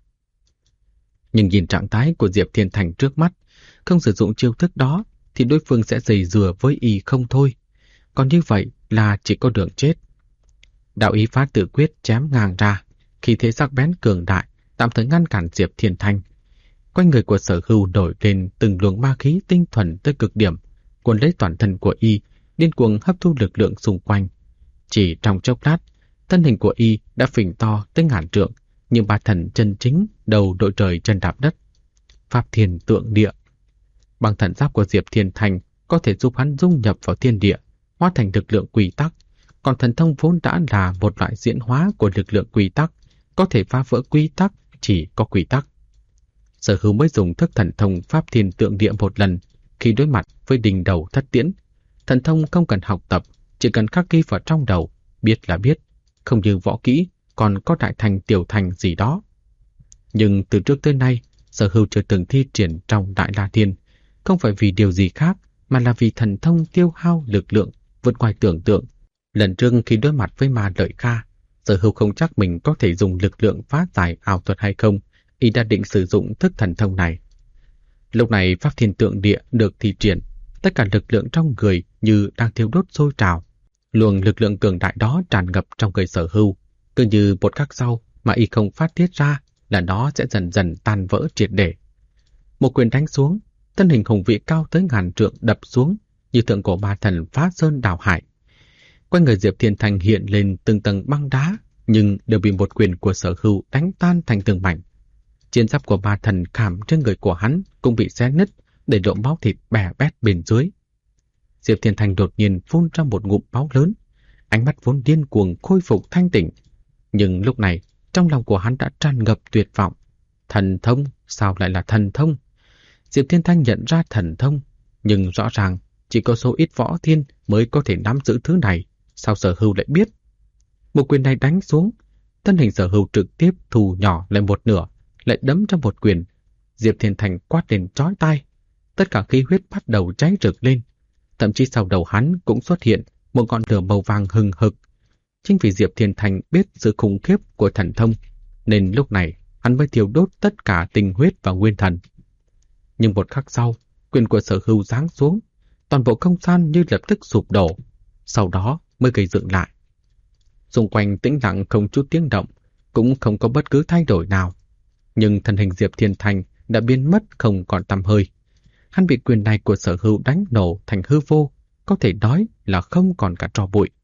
Nhưng nhìn trạng thái của Diệp Thiên Thành trước mắt, không sử dụng chiêu thức đó thì đối phương sẽ giày dừa với y không thôi. Còn như vậy là chỉ có đường chết. Đạo ý phá tự quyết chém ngang ra, khi thế sắc bén cường đại, tạm thời ngăn cản Diệp Thiên Thanh. Quanh người của Sở Hưu nổi lên từng luồng ma khí tinh thuần tới cực điểm, cuốn lấy toàn thân của y, điên cuồng hấp thu lực lượng xung quanh. Chỉ trong chốc lát, thân hình của y đã phình to tới ngàn trượng, như ba thần chân chính, đầu đội trời chân đạp đất. Pháp thiên tượng địa. Bằng thần giáp của Diệp Thiên Thanh có thể giúp hắn dung nhập vào thiên địa, hóa thành lực lượng quy tắc. Còn thần thông vốn đã là một loại diễn hóa của lực lượng quy tắc, có thể phá vỡ quy tắc, chỉ có quy tắc. Sở Hưu mới dùng thức thần thông Pháp Thiên Tượng Địa một lần khi đối mặt với đình đầu thất tiễn. Thần thông không cần học tập, chỉ cần khắc ghi vào trong đầu, biết là biết, không như võ kỹ, còn có đại thành tiểu thành gì đó. Nhưng từ trước tới nay, Sở Hưu chưa từng thi triển trong Đại La Thiên, không phải vì điều gì khác, mà là vì thần thông tiêu hao lực lượng vượt ngoài tưởng tượng. Lần trước khi đối mặt với Ma Lợi Kha, Sở Hưu không chắc mình có thể dùng lực lượng phá giải ảo thuật hay không, y đã định sử dụng thức thần thông này. Lúc này Pháp Thiên Tượng Địa được thi triển, tất cả lực lượng trong người như đang thiêu đốt sôi trào. Luồng lực lượng cường đại đó tràn ngập trong người Sở Hưu, cứ như một khắc sau mà y không phát tiết ra là nó sẽ dần dần tan vỡ triệt để. Một quyền đánh xuống, thân hình hùng vĩ cao tới ngàn trượng đập xuống như thượng cổ ma thần phá sơn đào hải. Quanh người Diệp Thiên Thành hiện lên từng tầng băng đá, nhưng đều bị một quyền của Sở Hưu đánh tan thành từng mảnh. Chiến giáp của ma thần khảm trên người của hắn cũng bị xé nứt, để lộ máu thịt bè bét bên dưới. Diệp Thiên Thành đột nhiên phun ra một ngụm máu lớn, ánh mắt vốn điên cuồng khôi phục thanh tỉnh. Nhưng lúc này, trong lòng của hắn đã tràn ngập tuyệt vọng. Thần thông, sao lại là thần thông? Diệp Thiên Thanh nhận ra thần thông, nhưng rõ ràng chỉ có số ít võ thiên mới có thể nắm giữ thứ này. Sao Sở Hưu lại biết? Một quyền này đánh xuống, thân hình Sở Hưu trực tiếp thu nhỏ lại một nửa, lại đấm ra một quyền. Diệp Thiên Thành quát lên chói tai, tất cả khí huyết bắt đầu cháy rực lên. Thậm chí sau đầu hắn cũng xuất hiện một ngọn lửa màu vàng hừng hực. Chính vì Diệp Thiên Thành biết sự khủng khiếp của thần thông, nên lúc này hắn mới thiêu đốt tất cả tinh huyết và nguyên thần. Nhưng một khắc sau, quyền của Sở Hưu giáng xuống, toàn bộ không gian như lập tức sụp đổ, sau đó mới gây dựng lại. Xung quanh tĩnh lặng không chút tiếng động, cũng không có bất cứ thay đổi nào. Nhưng thân hình Diệp Thiên Thành đã biến mất không còn tăm hơi. Hắn bị quyền này của Sở Hưu đánh nổ thành hư vô, có thể nói là không còn cả tro bụi.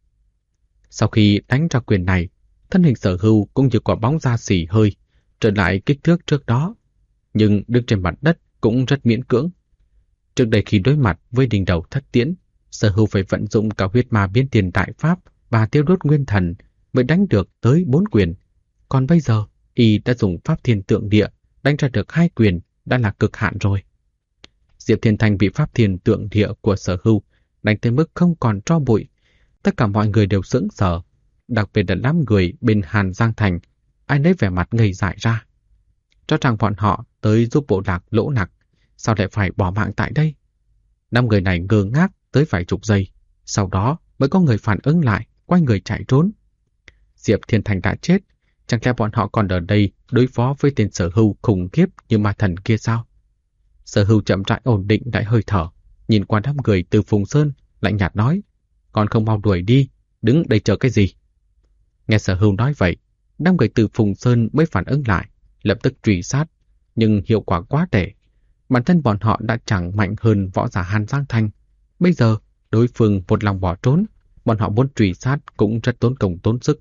Sau khi đánh ra quyền này, thân hình Sở Hưu cũng như quả bóng da xỉ hơi, trở lại kích thước trước đó, nhưng đứng trên mặt đất cũng rất miễn cưỡng. Trước đây khi đối mặt với đình đầu thất tiễn, Sở Hưu phải vận dụng cả huyết ma biến tiền đại pháp và tiêu đốt nguyên thần mới đánh được tới 4 quyền. Còn bây giờ, y đã dùng Pháp Thiên Tượng Địa đánh ra được 2 quyền, đã là cực hạn rồi. Diệp Thiên Thành bị Pháp Thiên Tượng Địa của Sở Hưu đánh tới mức không còn tro bụi. Tất cả mọi người đều sững sờ, đặc biệt là đám người bên Hàn Giang Thành, ai nấy vẻ mặt ngây dại ra. Cho rằng bọn họ tới giúp bộ lạc Lỗ Nặc, sao lại phải bỏ mạng tại đây? Năm người này ngơ ngác tới vài chục giây, sau đó mới có người phản ứng lại, quay người chạy trốn. Diệp Thiên Thành đã chết, chẳng lẽ bọn họ còn ở đây đối phó với tên Sở Hưu khủng khiếp như ma thần kia sao? Sở Hưu chậm rãi ổn định lại hơi thở, nhìn qua đám người Từ Phùng Sơn, lạnh nhạt nói, còn không mau đuổi đi, đứng đây chờ cái gì? Nghe Sở Hưu nói vậy, đám người Từ Phùng Sơn mới phản ứng lại, lập tức truy sát, nhưng hiệu quả quá tệ. Bản thân bọn họ đã chẳng mạnh hơn võ giả Hàn Giang Thành. Bây giờ, đối phương một lòng bỏ trốn, bọn họ muốn truy sát cũng rất tốn công tốn sức.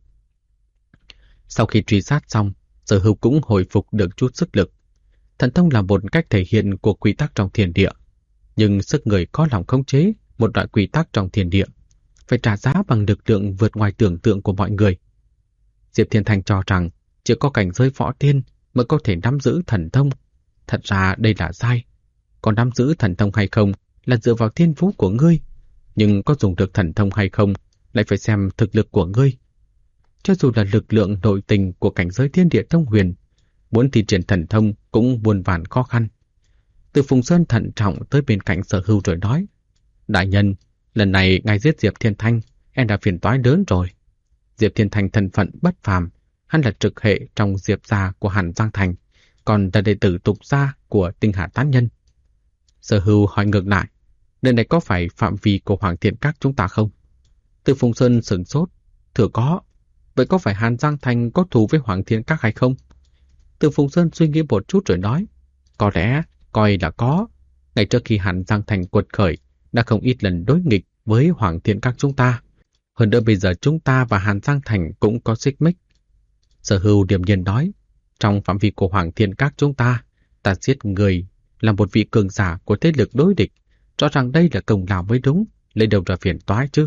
Sau khi truy sát xong, Sở Hưu cũng hồi phục được chút sức lực. Thần thông là một cách thể hiện của quy tắc trong thiên địa, nhưng sức người có lòng khống chế một loại quy tắc trong thiên địa, phải trả giá bằng lực lượng vượt ngoài tưởng tượng của mọi người. Diệp Thiên Thanh cho rằng chỉ có cảnh giới võ tiên mới có thể nắm giữ thần thông. Thật ra đây là sai. Còn nắm giữ thần thông hay không là dựa vào thiên phú của ngươi, nhưng có dùng được thần thông hay không lại phải xem thực lực của ngươi. Cho dù là lực lượng nội tình của cảnh giới thiên địa thông huyền, muốn thi triển thần thông cũng muôn vàn khó khăn. Từ Phùng Sơn thận trọng tới bên cạnh Sở Hưu rồi nói, đại nhân, lần này ngài giết Diệp Thiên Thanh, em đã phiền toái lớn rồi. Diệp Thiên Thanh thân phận bất phàm, hắn là trực hệ trong Diệp gia của Hàn Giang Thành, còn là đệ tử tục gia của Tinh Hà Tán Nhân. Sở Hưu hỏi ngược lại, nơi này có phải phạm vi của Hoàng Thiên Các chúng ta không? Từ Phùng Sơn sửng sốt, thưa có. Vậy có phải Hàn Giang Thành có thù với Hoàng Thiên Các hay không? Từ Phùng Sơn suy nghĩ một chút rồi nói, có lẽ coi là có. Ngày trước khi Hàn Giang Thành quật khởi, đã không ít lần đối nghịch với Hoàng Thiên Các chúng ta. Hơn nữa bây giờ chúng ta và Hàn Giang Thành cũng có xích mích. Sở Hưu điềm nhiên nói, trong phạm vi của Hoàng Thiên Các chúng ta, ta giết người là một vị cường giả của thế lực đối địch, cho rằng đây là công lao mới đúng, lấy đâu ra phiền toái chứ.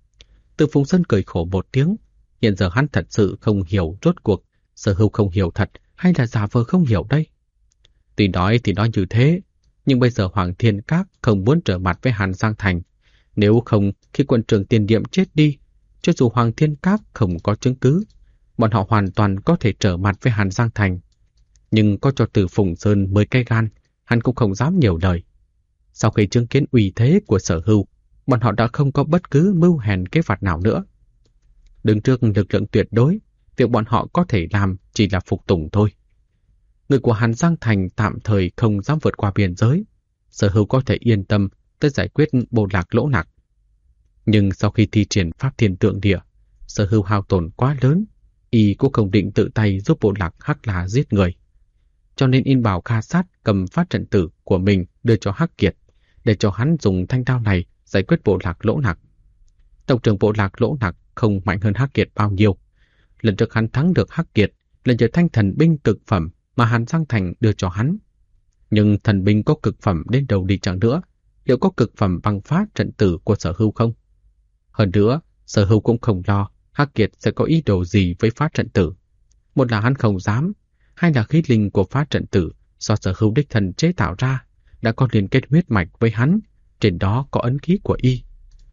Từ Phùng Sơn cười khổ một tiếng, hiện giờ hắn thật sự không hiểu rốt cuộc Sở Hưu không hiểu thật hay là giả vờ không hiểu đây. Tuy nói thì nói như thế, nhưng bây giờ Hoàng Thiên Các không muốn trở mặt với Hàn Giang Thành. Nếu không, khi quận trưởng Tiền Điệm chết đi, cho dù Hoàng Thiên Các không có chứng cứ, bọn họ hoàn toàn có thể trở mặt với Hàn Giang Thành. Nhưng có cho Từ Phùng Sơn 10 cây gan, hắn cũng không dám nhiều lời. Sau khi chứng kiến uy thế của Sở Hưu, bọn họ đã không có bất cứ mưu hèn kế hoạch nào nữa. Đứng trước lực lượng tuyệt đối, việc bọn họ có thể làm chỉ là phục tùng thôi. Người của Hàn Giang Thành tạm thời không dám vượt qua biên giới, Sở Hưu có thể yên tâm tới giải quyết bộ lạc Lỗ Nặc. Nhưng sau khi thi triển pháp thiên tượng địa, Sở Hưu hao tổn quá lớn, y cũng không định tự tay giúp bộ lạc Hắc La giết người. Cho nên in bảo Kha Sát cầm phát trận tử của mình đưa cho Hắc Kiệt, để cho hắn dùng thanh đao này giải quyết bộ lạc Lỗ Nặc. Tổng trưởng bộ lạc Lỗ Nặc không mạnh hơn Hắc Kiệt bao nhiêu. Lần trước hắn thắng được Hắc Kiệt là nhờ thanh thần binh cực phẩm mà Hàn Giang Thành đưa cho hắn. Nhưng thần binh có cực phẩm đến đâu đi chẳng nữa, liệu có cực phẩm bằng phá trận tử của Sở Hưu không? Hơn nữa, Sở Hưu cũng không lo Hắc Kiệt sẽ có ý đồ gì với phá trận tử. Một là hắn không dám, hai là khí linh của phá trận tử do Sở Hưu đích thần chế tạo ra đã có liên kết huyết mạch với hắn, trên đó có ấn ký của y.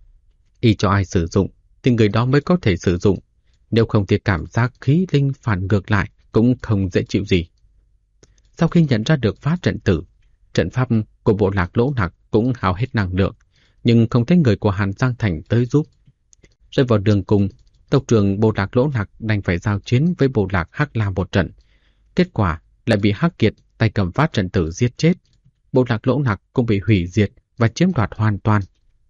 Y cho ai sử dụng thì người đó mới có thể sử dụng, nếu không thì cảm giác khí linh phản ngược lại cũng không dễ chịu gì. Sau khi nhận ra được phá trận tử, trận pháp của bộ lạc Lỗ Nặc cũng hao hết năng lượng, nhưng không thấy người của Hàn Giang Thành tới giúp. Rơi vào đường cùng, tộc trưởng bộ lạc Lỗ Nặc đành phải giao chiến với bộ lạc Hắc La một trận. Kết quả lại bị Hắc Kiệt tay cầm phá trận tử giết chết. Bộ lạc Lỗ Nặc cũng bị hủy diệt và chiếm đoạt hoàn toàn.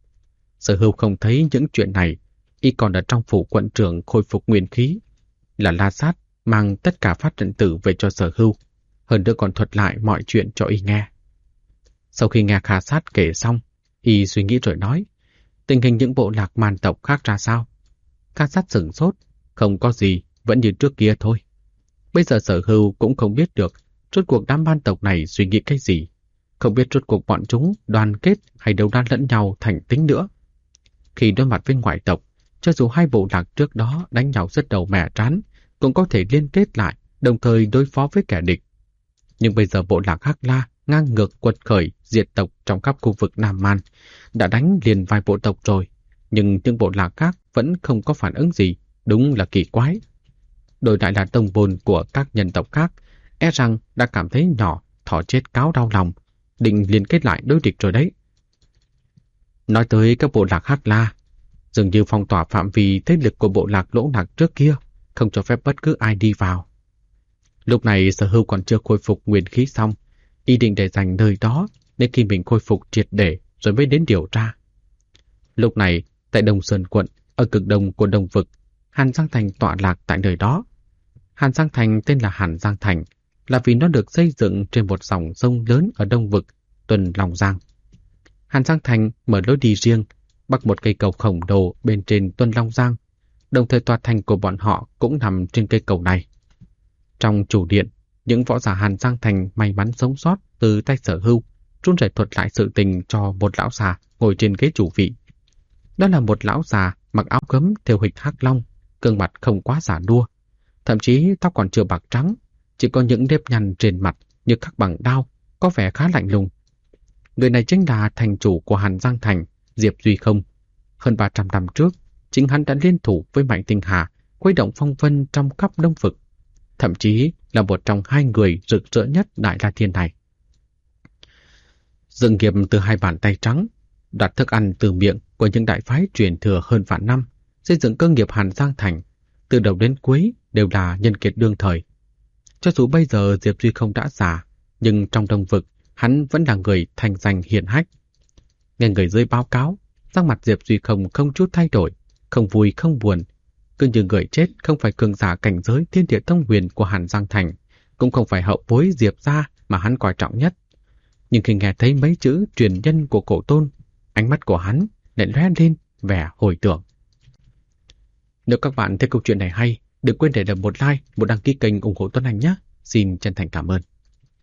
Sở Hưu không thấy những chuyện này, y còn ở trong phủ quận trưởng khôi phục nguyên khí. Là La Sát mang tất cả phát trận tử về cho Sở Hưu, hơn nữa còn thuật lại mọi chuyện cho y nghe. Sau khi nghe Kha Sát kể xong, y suy nghĩ rồi nói, tình hình những bộ lạc man tộc khác ra sao? Kha Sát sửng sốt, không có gì, vẫn như trước kia thôi. Bây giờ Sở Hưu cũng không biết được rốt cuộc đám man tộc này suy nghĩ cái gì, không biết rốt cuộc bọn chúng đoàn kết hay đấu đá lẫn nhau thành tính nữa. Khi đối mặt với ngoại tộc, cho dù hai bộ lạc trước đó đánh nhau rất đầu mẻ trán, cũng có thể liên kết lại, đồng thời đối phó với kẻ địch. Nhưng bây giờ bộ lạc Hắc La ngang ngược quật khởi diệt tộc trong khắp khu vực Nam Man, đã đánh liền vài bộ tộc rồi, nhưng những bộ lạc khác vẫn không có phản ứng gì, đúng là kỳ quái. Đổi lại là tông bồn của các nhân tộc khác, e rằng đã cảm thấy nhỏ, thỏ chết cáo đau lòng, định liên kết lại đối địch rồi đấy. Nói tới các bộ lạc Hắc La, dường như phong tỏa phạm vi thế lực của bộ lạc Lỗ Nặc trước kia, không cho phép bất cứ ai đi vào. Lúc này Sở Hưu còn chưa khôi phục nguyên khí xong, ý định để dành nơi đó nên khi mình khôi phục triệt để rồi mới đến điều tra. Lúc này, tại Đông Sơn quận, ở cực đông của Đông Vực, Hàn Giang Thành tọa lạc tại nơi đó. Hàn Giang Thành tên là Hàn Giang Thành là vì nó được xây dựng trên một dòng sông lớn ở Đông Vực, Tuần Long Giang. Hàn Giang Thành mở lối đi riêng, bắc một cây cầu khổng lồ bên trên Tuần Long Giang, đồng thời tòa thành của bọn họ cũng nằm trên cây cầu này. Trong chủ điện, những võ giả Hàn Giang Thành may mắn sống sót từ tay Sở Hưu, run rẩy thuật lại sự tình cho một lão già ngồi trên ghế chủ vị. Đó là một lão già mặc áo gấm thêu hình hắc long, gương mặt không quá già nua, thậm chí tóc còn chưa bạc trắng, chỉ có những nếp nhăn trên mặt như khắc bằng đao, có vẻ khá lạnh lùng. Người này chính là thành chủ của Hàn Giang Thành, Diệp Duy Không. Hơn 300 năm trước, chính hắn đã liên thủ với Mạnh Tinh Hà, khuấy động phong vân trong khắp Đông Vực, thậm chí là một trong hai người rực rỡ nhất Đại La Thiên này. Dựng nghiệp từ hai bàn tay trắng, đoạt thức ăn từ miệng của những đại phái truyền thừa hơn vạn năm, xây dựng cơ nghiệp Hàn Giang Thành, từ đầu đến cuối đều là nhân kiệt đương thời. Cho dù bây giờ Diệp Duy Không đã già, nhưng trong Đông Vực, hắn vẫn là người thành danh hiển hách. Nghe người dưới báo cáo, sắc mặt Diệp Duy Không không chút thay đổi, không vui không buồn, cứ như người chết không phải cường giả cảnh giới thiên địa thông huyền của Hàn Giang Thành, cũng không phải hậu bối Diệp gia mà hắn coi trọng nhất. Nhưng khi nghe thấy mấy chữ truyền nhân của cổ tôn, ánh mắt của hắn lại lóe lên vẻ hồi tưởng. Nếu các bạn thấy câu chuyện này hay, đừng quên để lại một like, một đăng ký kênh ủng hộ Tuấn Anh nhé. Xin chân thành cảm ơn.